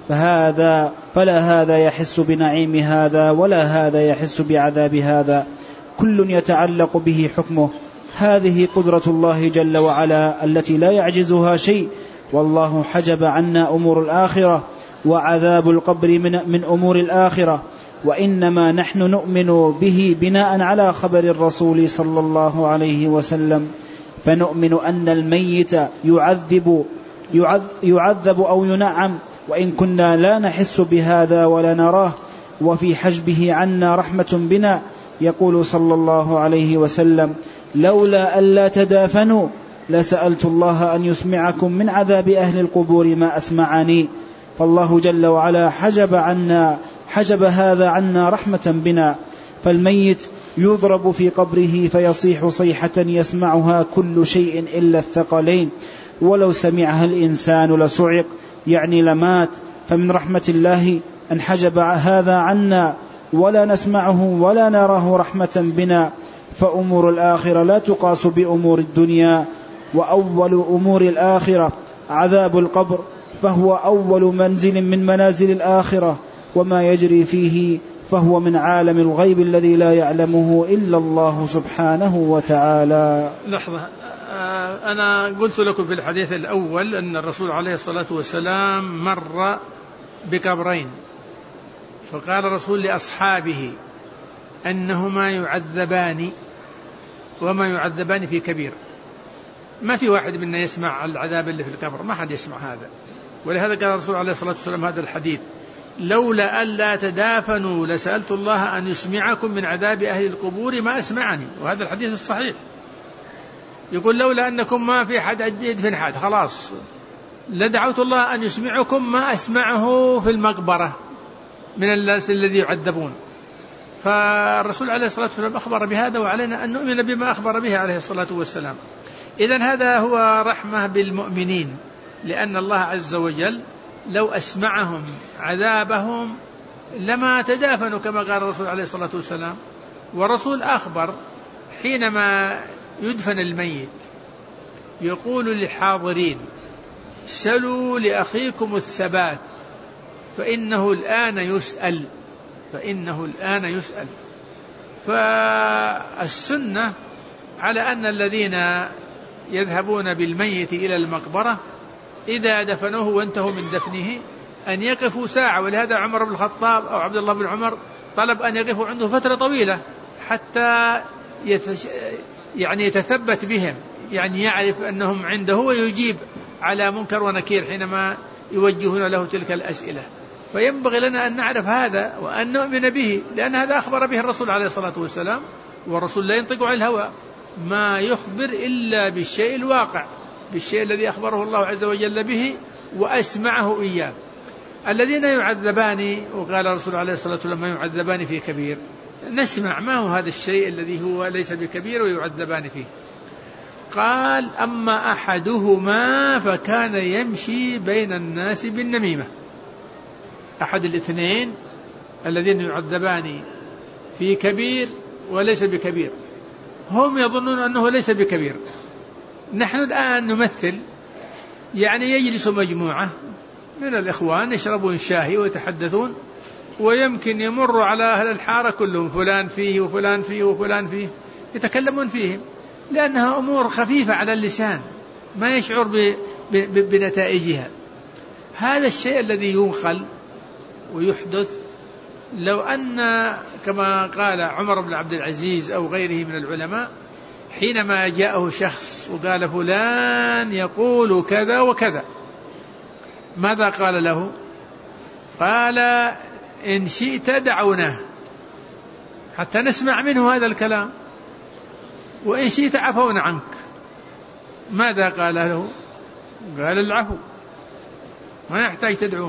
فلا هذا يحس بنعيم هذا ولا هذا يحس بعذاب هذا، كل يتعلق به حكمه. هذه قدرة الله جل وعلا التي لا يعجزها شيء. والله حجب عنا أمور الآخرة وعذاب القبر من أمور الآخرة، وإنما نحن نؤمن به بناء على خبر الرسول صلى الله عليه وسلم، فنؤمن أن الميت يعذب أو ينعم، وإن كنا لا نحس بهذا ولا نراه، وفي حجبه عنا رحمة بنا. يقول صلى الله عليه وسلم: لولا ألا تدافنوا لسألت الله أن يسمعكم من عذاب أهل القبور ما أسمعني. فالله جل وعلا حجب هذا عنا رحمة بنا. فالميت يضرب في قبره فيصيح صيحة يسمعها كل شيء إلا الثقلين، ولو سمعها الإنسان لصعق، يعني لمات. فمن رحمة الله أن حجب هذا عنا ولا نسمعه ولا نراه رحمة بنا. فأمور الآخرة لا تقاس بأمور الدنيا، وأول أمور الآخرة عذاب القبر، فهو أول منزل من منازل الآخرة، وما يجري فيه فهو من عالم الغيب الذي لا يعلمه إلا الله سبحانه وتعالى. لحظة، أنا قلت لكم في الحديث الأول أن الرسول عليه الصلاة والسلام مر بقبرين، فقال الرسول لأصحابه أنهما يعذبان وما يعذبان في كبير. ما في واحد منا يسمع العذاب اللي في القبر، ما حد يسمع هذا. ولهذا قال الرسول عليه الصلاة والسلام هذا الحديث: لولا ألا تدافنوا لسألت الله أن يسمعكم من عذاب أهل القبور ما أسمعني. وهذا الحديث الصحيح. يقول لولا أنكم ما في حد يدفن حد خلاص لدعوت الله أن يسمعكم ما أسمعه في المقبرة من الناس الذي يعذبون. فالرسول عليه الصلاة والسلام أخبر بهذا، وعلينا أن نؤمن بما أخبر به عليه الصلاة والسلام. إذن هذا هو رحمة بالمؤمنين، لأن الله عز وجل لو أسمعهم عذابهم لما تدافنوا كما قال الرسول عليه الصلاة والسلام. والرسول أخبر حينما يدفن الميت يقول للحاضرين: سلوا لأخيكم الثبات فإنه الآن يسأل. فالسنة على أن الذين يذهبون بالميت إلى المقبرة إذا دفنوه وانتهوا من دفنه أن يقفوا ساعة. ولهذا عمر بن الخطاب أو عبد الله بن عمر طلب أن يقفوا عنده فترة طويلة حتى يتثبت بهم، يعني يعرف أنهم عنده ويجيب على منكر ونكير حينما يوجهون له تلك الأسئلة. فينبغي لنا أن نعرف هذا وأن نؤمن به، لأن هذا أخبر به الرسول عليه الصلاة والسلام، والرسول لا ينطق عن الهوى، ما يخبر إلا بالشيء الواقع، بالشيء الذي أخبره الله عز وجل به وأسمعه إياه. الذين يعذبان، وقال الرسول عليه الصلاة والسلام: ما يعذبان في كبير، نسمع ما هو هذا الشيء الذي هو ليس بكبير ويعذبان فيه. قال: أما أحدهما فكان يمشي بين الناس بالنميمة. أحد الاثنين الذين يعذبان في كبير وليس بكبير، هم يظنون أنه ليس بكبير. نحن الآن نمثل، يعني يجلس مجموعة من الإخوان يشربون شاهي ويتحدثون، ويمكن يمر على أهل الحارة كلهم، فلان فيه وفلان فيه وفلان فيه، يتكلمون فيهم لأنها أمور خفيفة على اللسان ما يشعر بنتائجها. هذا الشيء الذي ينخل ويحدث، لو أن كما قال عمر بن عبد العزيز أو غيره من العلماء حينما جاءه شخص وقال: فلان يقول كذا وكذا، ماذا قال له؟ قال: إن شئت دعوناه حتى نسمع منه هذا الكلام، وإن شئت عفونا عنك. ماذا قال له؟ قال: العفو، ما يحتاج تدعوه.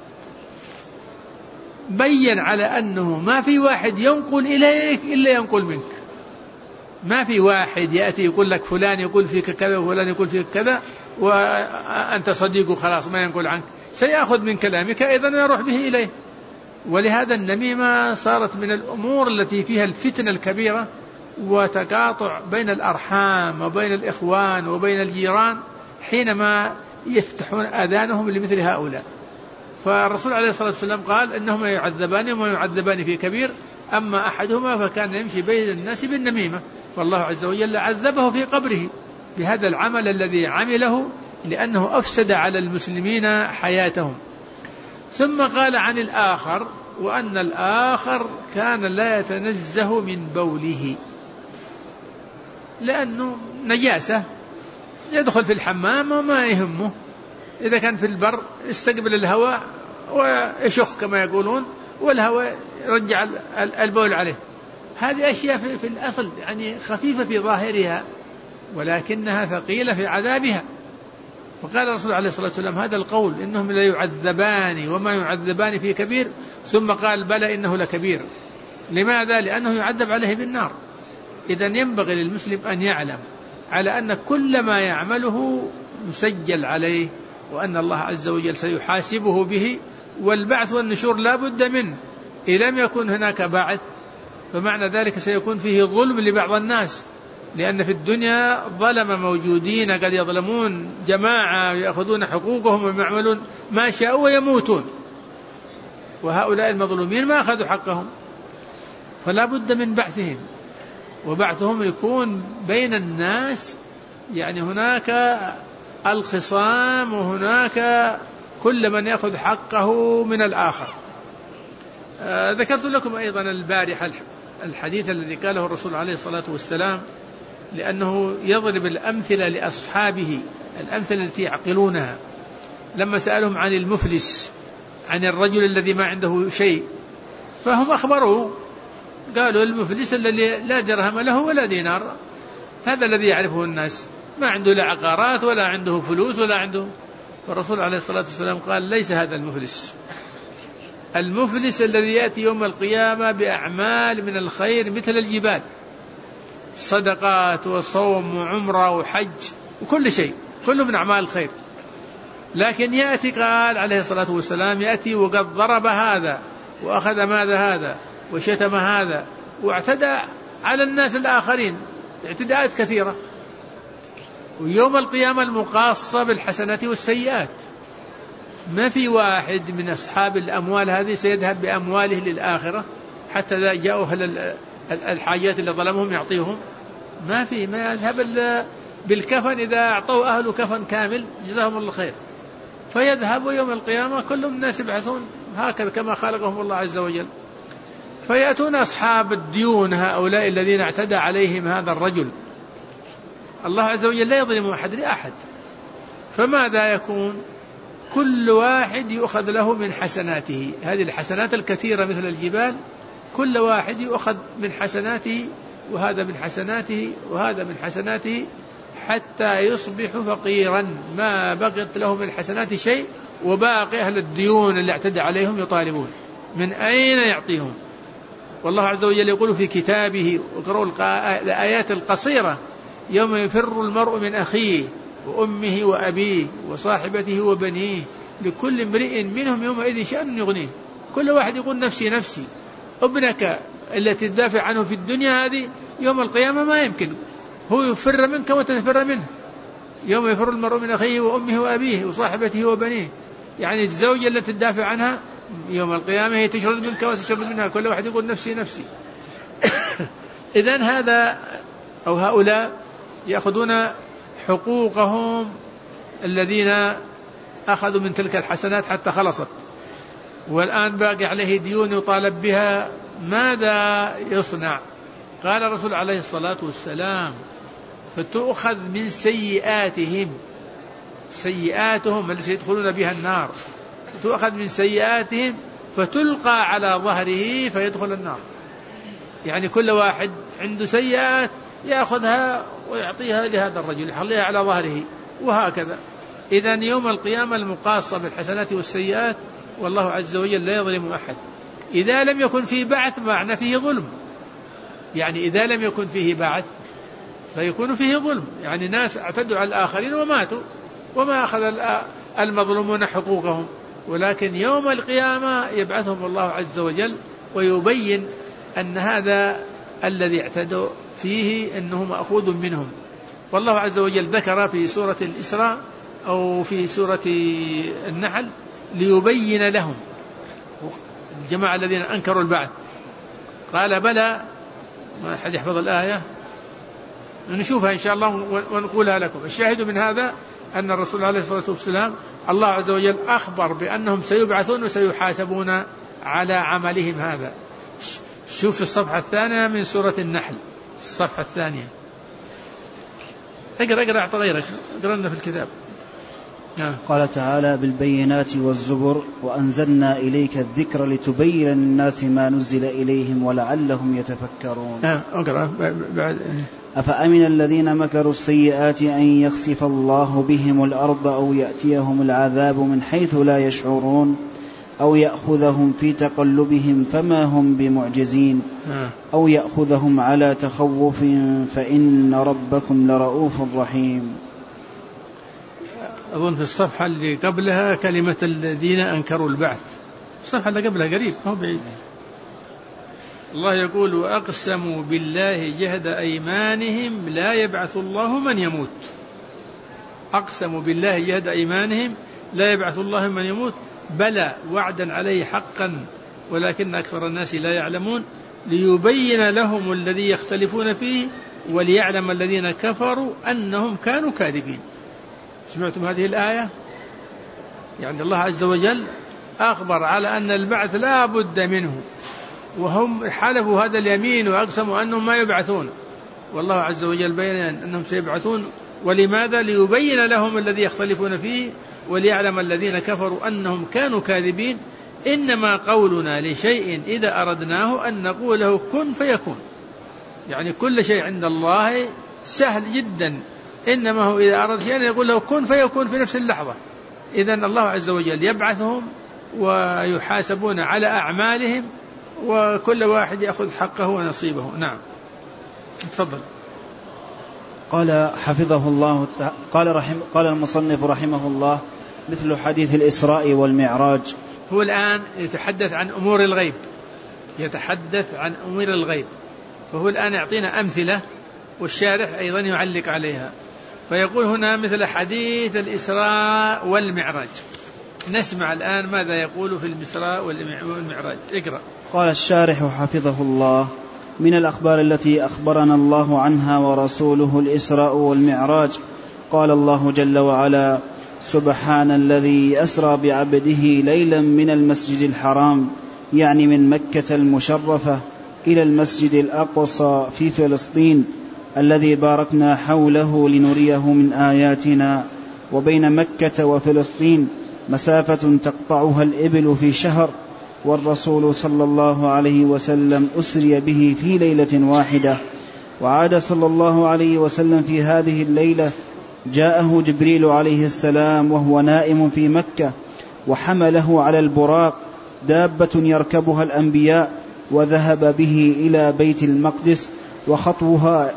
بين على أنه ما في واحد ينقل إليك إلا ينقل منك. ما في واحد يأتي يقول لك فلان يقول فيك كذا وفلان يقول فيك كذا وأنت صديقه خلاص ما ينقل عنك، سيأخذ من كلامك أيضا ويروح به إليه. ولهذا النميمة صارت من الأمور التي فيها الفتنة الكبيرة وتقاطع بين الأرحام وبين الإخوان وبين الجيران حينما يفتحون آذانهم لمثل هؤلاء. فالرسول عليه الصلاة والسلام قال: إنهما يعذبان وما يعذبان في كبير، أما أحدهما فكان يمشي بين الناس بالنميمة، فالله عز وجل عذبه في قبره بهذا العمل الذي عمله لأنه أفسد على المسلمين حياتهم. ثم قال عن الآخر: وأن الآخر كان لا يتنزه من بوله، لأنه نجاسة يدخل في الحمام وما يهمه، إذا كان في البر يستقبل الهواء ويشخ كما يقولون، والهواء يرجع البول عليه. هذه أشياء في الأصل يعني خفيفة في ظاهرها ولكنها ثقيلة في عذابها. فقال الرسول عليه الصلاة والسلام هذا القول: إنهم لا يعذبان وما يعذبان في كبير، ثم قال: بلى إنه لكبير. لماذا؟ لأنه يعذب عليه بالنار. إذن ينبغي للمسلم أن يعلم على أن كل ما يعمله مسجل عليه، وأن الله عز وجل سيحاسبه به، والبعث والنشور لا بد منه. إذا لم يكن هناك بعث فمعنى ذلك سيكون فيه ظلم لبعض الناس، لأن في الدنيا ظلم موجودين قد يظلمون جماعة يأخذون حقوقهم ويعملون ما شاءوا ويموتون، وهؤلاء المظلومين ما أخذوا حقهم، فلا بد من بعثهم، وبعثهم يكون بين الناس، يعني هناك الخصام وهناك كل من يأخذ حقه من الآخر. ذكرت لكم أيضا البارحة الحديث الذي قاله الرسول عليه الصلاة والسلام، لأنه يضرب الأمثلة لأصحابه، الأمثلة التي يعقلونها، لما سألهم عن المفلس، عن الرجل الذي ما عنده شيء، فهم أخبروه قالوا: المفلس الذي لا درهم له ولا دينار، هذا الذي يعرفه الناس، ما عنده لا عقارات ولا عنده فلوس ولا عنده. والرسول عليه الصلاة والسلام قال: ليس هذا المفلس. المفلس الذي يأتي يوم القيامة بأعمال من الخير مثل الجبال، صدقات وصوم وعمرة وحج وكل شيء، كله من أعمال الخير، لكن يأتي قال عليه الصلاة والسلام يأتي وقد ضرب هذا وأخذ ماذا هذا وشتم هذا واعتدى على الناس الآخرين اعتداءات كثيرة. ويوم القيامة المقاصة بالحسنات والسيئات، ما في واحد من أصحاب الأموال هذه سيذهب بأمواله للآخرة حتى إذا جاءوا الحاجات اللي ظلمهم يعطيهم، ما يذهب إلا بالكفن، إذا أعطوا أهل كفن كامل جزاهم الله خير، فيذهب يوم القيامة كلهم الناس يبعثون هكذا كما خلقهم الله عز وجل، فيأتون أصحاب الديون هؤلاء الذين اعتدى عليهم هذا الرجل. الله عز وجل لا يظلم أحد لأحد، فماذا يكون؟ كل واحد يؤخذ له من حسناته، هذه الحسنات الكثيرة مثل الجبال، كل واحد يؤخذ من حسناته، وهذا من حسناته وهذا من حسناته، حتى يصبح فقيرا ما بقيت له من الحسنات شيء، وباقي أهل الديون اللي اعتدى عليهم يطالبون من أين يعطيهم. والله عز وجل يقول في كتابه اقرأوا الآيات القصيرة: يوم يفر المرء من أخيه وأمه وأبيه وصاحبته وبنيه لكل امرئ منهم يومئذ شأن يغنيه. كل واحد يقول نفسي نفسي. ابنك التي تدافع عنه في الدنيا هذه يوم القيامة ما يمكن، هو يفر منك وتفر منه. يوم يفر المرء من أخيه وأمه وأبيه وصاحبته وبنيه، يعني الزوجة التي تدافع عنها يوم القيامة هي تشرد منك وتشرد منها، كل واحد يقول نفسي نفسي. إذن هذا أو هؤلاء يأخذون حقوقهم الذين أخذوا من تلك الحسنات حتى خلصت، والآن باقي عليه ديون يطالب بها، ماذا يصنع؟ قال الرسول عليه الصلاة والسلام: فتؤخذ من سيئاتهم التي يدخلون بها النار، تؤخذ من سيئاتهم فتلقى على ظهره فيدخل النار. يعني كل واحد عنده سيئات يأخذها ويعطيها لهذا الرجل يحليها على ظهره، وهكذا. إذن يوم القيامة المقاصة بالحسنات والسيئات، والله عز وجل لا يظلم أحد. إذا لم يكن فيه بعث معنى فيه ظلم، يعني إذا لم يكن فيه بعث فيكون فيه ظلم، يعني ناس اعتدوا على الآخرين وماتوا وما أخذ المظلومون حقوقهم. ولكن يوم القيامة يبعثهم الله عز وجل ويبين أن هذا الذي اعتدوا فيه أنه مأخوذ منهم. والله عز وجل ذكر في سورة الإسراء أو في سورة النحل ليبين لهم الجماعة الذين أنكروا البعث، قال: بلى، ما أحد يحفظ الآية، نشوفها إن شاء الله ونقولها لكم. الشاهد من هذا أن الرسول عليه الصلاة والسلام الله عز وجل أخبر بأنهم سيبعثون وسيحاسبون على عملهم هذا. شوف الصفحة الثانية من سورة النحل، الصفحة الثانية. اقرأ أعطى غيرك، اقرأنا في الكتاب. قال تعالى: بالبينات والزبر وأنزلنا إليك الذكر لتبين للناس ما نزل إليهم ولعلهم يتفكرون. اقرأ بعد. أفأمن الذين مكروا السيئات أن يخسف الله بهم الأرض أو يأتيهم العذاب من حيث لا يشعرون أو يأخذهم في تقلبهم فما هم بمعجزين أو يأخذهم على تخوف فإن ربكم لرؤوف رحيم. أظن في الصفحة اللي قبلها كلمة الذين أنكروا البعث، الصفحة اللي قبلها قريب ما هو بعيد. الله يقول: وأقسموا بالله جهد أيمانهم لا يبعث الله من يموت. أقسموا بالله جهد أيمانهم لا يبعث الله من يموت، بلى وعدا عليه حقا ولكن أكثر الناس لا يعلمون، ليبين لهم الذي يختلفون فيه وليعلم الذين كفروا أنهم كانوا كاذبين. سمعتم هذه الآية؟ يعني الله عز وجل أخبر على أن البعث لا بد منه، وهم حلفوا هذا اليمين وأقسموا أنهم ما يبعثون، والله عز وجل بين أنهم سيبعثون. ولماذا؟ ليبين لهم الذي يختلفون فيه وليعلم الذين كفروا أنهم كانوا كاذبين. إنما قولنا لشيء إذا أردناه أن نقول له كن فيكون، يعني كل شيء عند الله سهل جدا، إنما هو إذا أراد شيئا يقول له كن فيكون في نفس اللحظة. إذن الله عز وجل يبعثهم ويحاسبون على أعمالهم، وكل واحد يأخذ حقه ونصيبه. نعم، تفضل. قال حفظه الله قال المصنف رحمه الله: مثل حديث الإسراء والمعراج. هو الآن يتحدث عن أمور الغيب، فهو الآن يعطينا أمثلة، والشارح أيضا يعلق عليها، فيقول هنا مثل حديث الإسراء والمعراج. نسمع الآن ماذا يقول في الإسراء والمعراج. اقرأ. قال الشارح حفظه الله: من الأخبار التي أخبرنا الله عنها ورسوله الإسراء والمعراج، قال الله جل وعلا: سبحان الذي أسرى بعبده ليلا من المسجد الحرام، يعني من مكة المشرفة، إلى المسجد الأقصى في فلسطين الذي باركنا حوله لنريه من آياتنا. وبين مكة وفلسطين مسافة تقطعها الإبل في شهر، والرسول صلى الله عليه وسلم أسري به في ليلة واحدة، وعاد صلى الله عليه وسلم في هذه الليلة. جاءه جبريل عليه السلام وهو نائم في مكة، وحمله على البراق، دابة يركبها الأنبياء، وذهب به إلى بيت المقدس وخطوها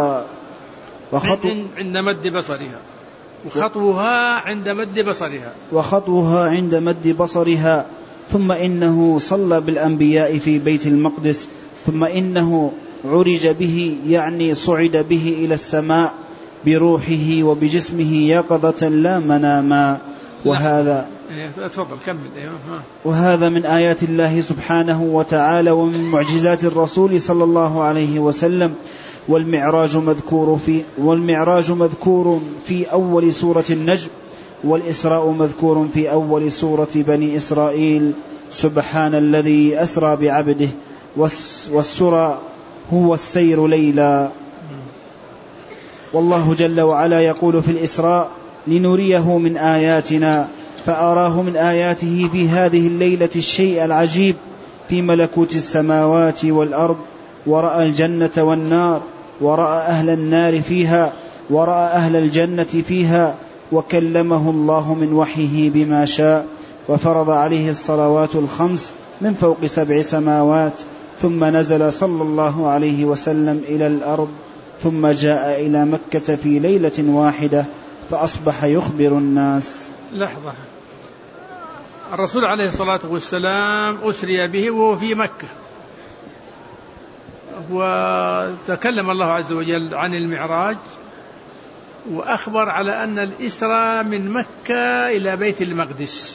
عند مد بصرها وخطوها عند مد بصرها ثم إنه صلى بالأنبياء في بيت المقدس ثم إنه عرج به يعني صعد به إلى السماء بروحه وبجسمه يقظة لا مناما. وهذا من آيات الله سبحانه وتعالى ومن معجزات الرسول صلى الله عليه وسلم. والمعراج مذكور في أول سورة النجم، والإسراء مذكور في أول سورة بني إسرائيل. سبحان الذي أسرى بعبده، والسرى هو السير ليلا. والله جل وعلا يقول في الإسراء: لنريه من آياتنا، فأراه من آياته في هذه الليلة الشيء العجيب في ملكوت السماوات والأرض، ورأى الجنة والنار، ورأى أهل النار فيها، ورأى أهل الجنة فيها، وكلمه الله من وحيه بما شاء، وفرض عليه الصلوات الخمس من فوق 7 سماوات، ثم نزل صلى الله عليه وسلم إلى الأرض، ثم جاء إلى مكة في ليلة واحدة فأصبح يخبر الناس. لحظة، الرسول عليه الصلاة والسلام أسري به وهو في مكة، وتكلم الله عز وجل عن المعراج وأخبر على أن الإسراء من مكة إلى بيت المقدس.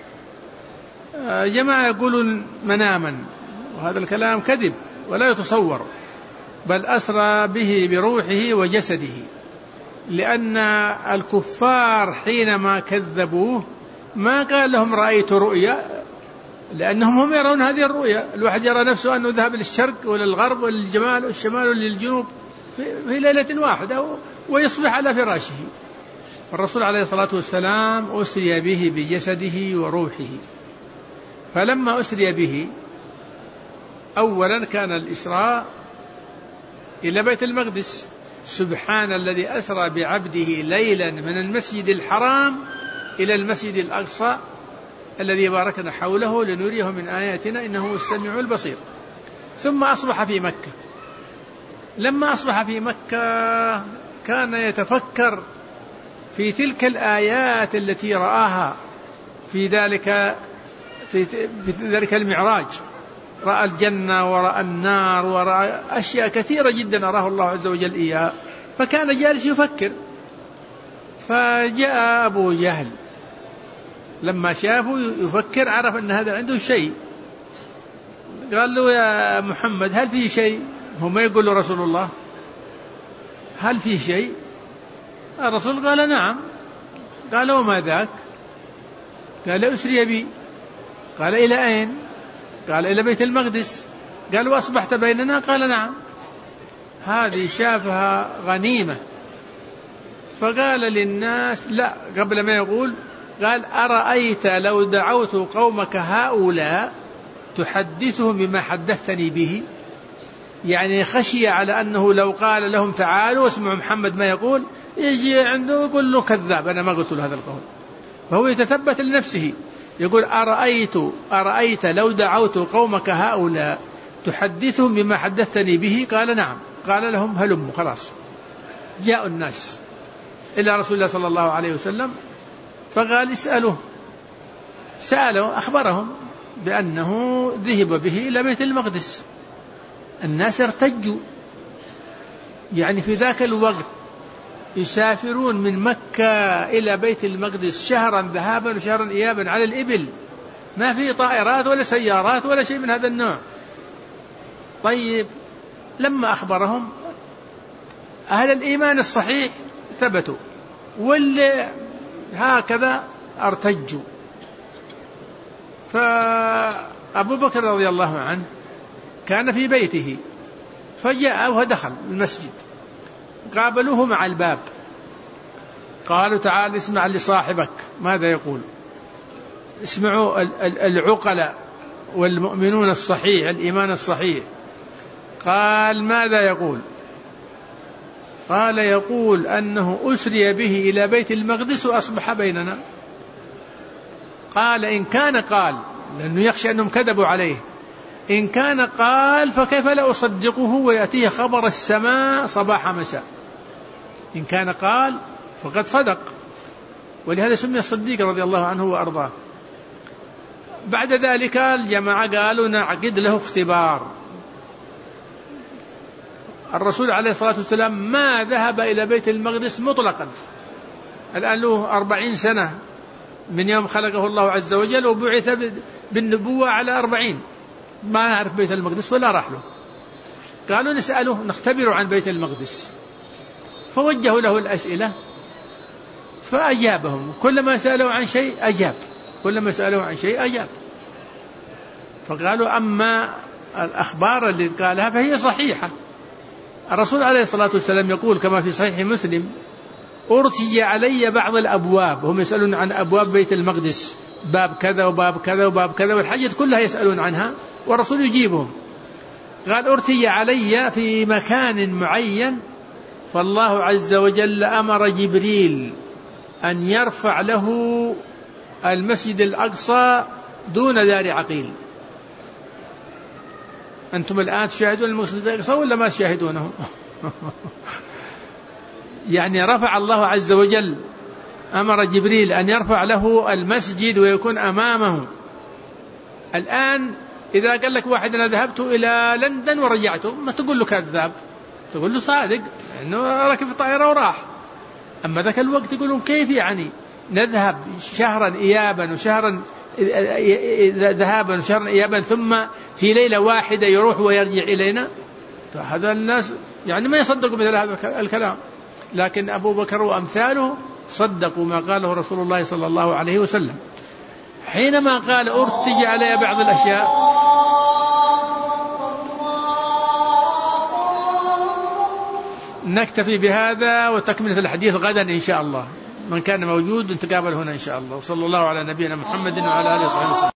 جماعة يقولون مناما، وهذا الكلام كذب ولا يتصور، بل أسرى به بروحه وجسده، لأن الكفار حينما كذبوه ما قال لهم رأيت رؤيا، لأنهم هم يرون هذه الرؤيا. الواحد يرى نفسه أنه ذهب للشرق وللغرب وللجمال والشمال وللجنوب في ليلة واحدة ويصبح على فراشه. الرسول عليه الصلاة والسلام أسري به بجسده وروحه. فلما أسري به أولا كان الإسراء إلى بيت المقدس. سبحان الذي أسرى بعبده ليلا من المسجد الحرام إلى المسجد الأقصى الذي باركنا حوله لنريه من آياتنا إنه السميع البصير. ثم أصبح في مكة. لما أصبح في مكة كان يتفكر في تلك الآيات التي رآها في ذلك المعراج. رأى الجنة ورأى النار ورأى أشياء كثيرة جدا أراه الله عز وجل إياها، فكان جالس يفكر. فجاء أبو جهل لما شافه يفكر عرف أن هذا عنده شيء، قال له: يا محمد هل في شيء؟ هم يقول له رسول الله: هل في شيء؟ الرسول قال: نعم. قال: وما ذاك؟ قال: أسري بي. قال: إلى أين؟ قال: إلى بيت المقدس. قال: وأصبحت بيننا؟ قال: نعم. هذه شافها غنيمة. فقال للناس: لا، قبل ما يقول قال: أرأيت لو دعوت قومك هؤلاء تحدثهم بما حدثتني به؟ يعني خشي على أنه لو قال لهم تعالوا واسمعوا محمد ما يقول، يجي عنده يقول له كذاب، أنا ما قلت له هذا القول. فهو يتثبت لنفسه، يقول: أرأيت لو دعوت قومك هؤلاء تحدثهم بما حدثتني به؟ قال: نعم. قال لهم: هلموا. خلاص جاء الناس إلى رسول الله صلى الله عليه وسلم، فقال: اسألوه. سألوا، أخبرهم بأنه ذهب به إلى بيت المقدس. الناس ارتجوا، يعني في ذاك الوقت يسافرون من مكة إلى بيت المقدس شهرا ذهابا وشهرا إيابا على الإبل، ما في طائرات ولا سيارات ولا شيء من هذا النوع. طيب، لما أخبرهم أهل الإيمان الصحيح ثبتوا، واللي هكذا ارتجوا. فأبو بكر رضي الله عنه كان في بيته، فجاء ودخل المسجد، قابلوه مع الباب، قالوا: تعال اسمع لصاحبك ماذا يقول. اسمعوا العقلاء والمؤمنون الصحيح الإيمان الصحيح. قال: ماذا يقول؟ قال: يقول أنه أسري به إلى بيت المقدس وأصبح بيننا. قال: إن كان قال، لأنه يخشى أنهم كذبوا عليه، إن كان قال فكيف لا أصدقه ويأتيه خبر السماء صباح مساء. إن كان قال فقد صدق، ولهذا سمي الصديق رضي الله عنه وأرضاه. بعد ذلك الجماعة قالوا نعقد له اختبار. الرسول عليه الصلاة والسلام ما ذهب إلى بيت المقدس مطلقا، الآن له 40 سنة من يوم خلقه الله عز وجل، وبعث بالنبوة على 40، ما نعرف بيت المقدس ولا راح له. قالوا نسأله نختبر عن بيت المقدس، فوجهوا له الأسئلة فأجابهم، كلما سألوا عن شيء أجاب، كلما سألوا عن شيء أجاب. فقالوا أما الأخبار اللي قالها فهي صحيحة. الرسول عليه الصلاة والسلام يقول كما في صحيح مسلم: أرتجى علي بعض الأبواب، هم يسألون عن أبواب بيت المقدس، باب كذا وباب كذا وباب كذا، والحاجة كلها يسألون عنها والرسول يجيبهم. قال: أرتجى علي في مكان معين، فالله عز وجل أمر جبريل أن يرفع له المسجد الأقصى دون دار عقيل. أنتم الآن تشاهدون المسجد الأقصى ولا ما تشاهدونه؟ يعني رفع الله عز وجل، أمر جبريل أن يرفع له المسجد ويكون أمامه. الآن إذا قال لك واحد أنا ذهبت إلى لندن ورجعت، ما تقول له كذاب، تقول له صادق إنه ركب الطائرة وراح. أما ذاك الوقت يقولون كيف يعني نذهب شهرا إيابا وشهرا ذهابا وشهرا إيابا ثم في ليلة واحدة يروح ويرجع إلينا؟ هذا الناس يعني ما يصدقوا مثل هذا الكلام. لكن أبو بكر وأمثاله صدقوا ما قاله رسول الله صلى الله عليه وسلم حينما قال: أرتجى علي بعض الأشياء. نكتفي بهذا، وتكملة الحديث غدا إن شاء الله، من كان موجود نتقابل هنا إن شاء الله. وصلى الله على نبينا محمد وعلى آله وصحبه وسلم.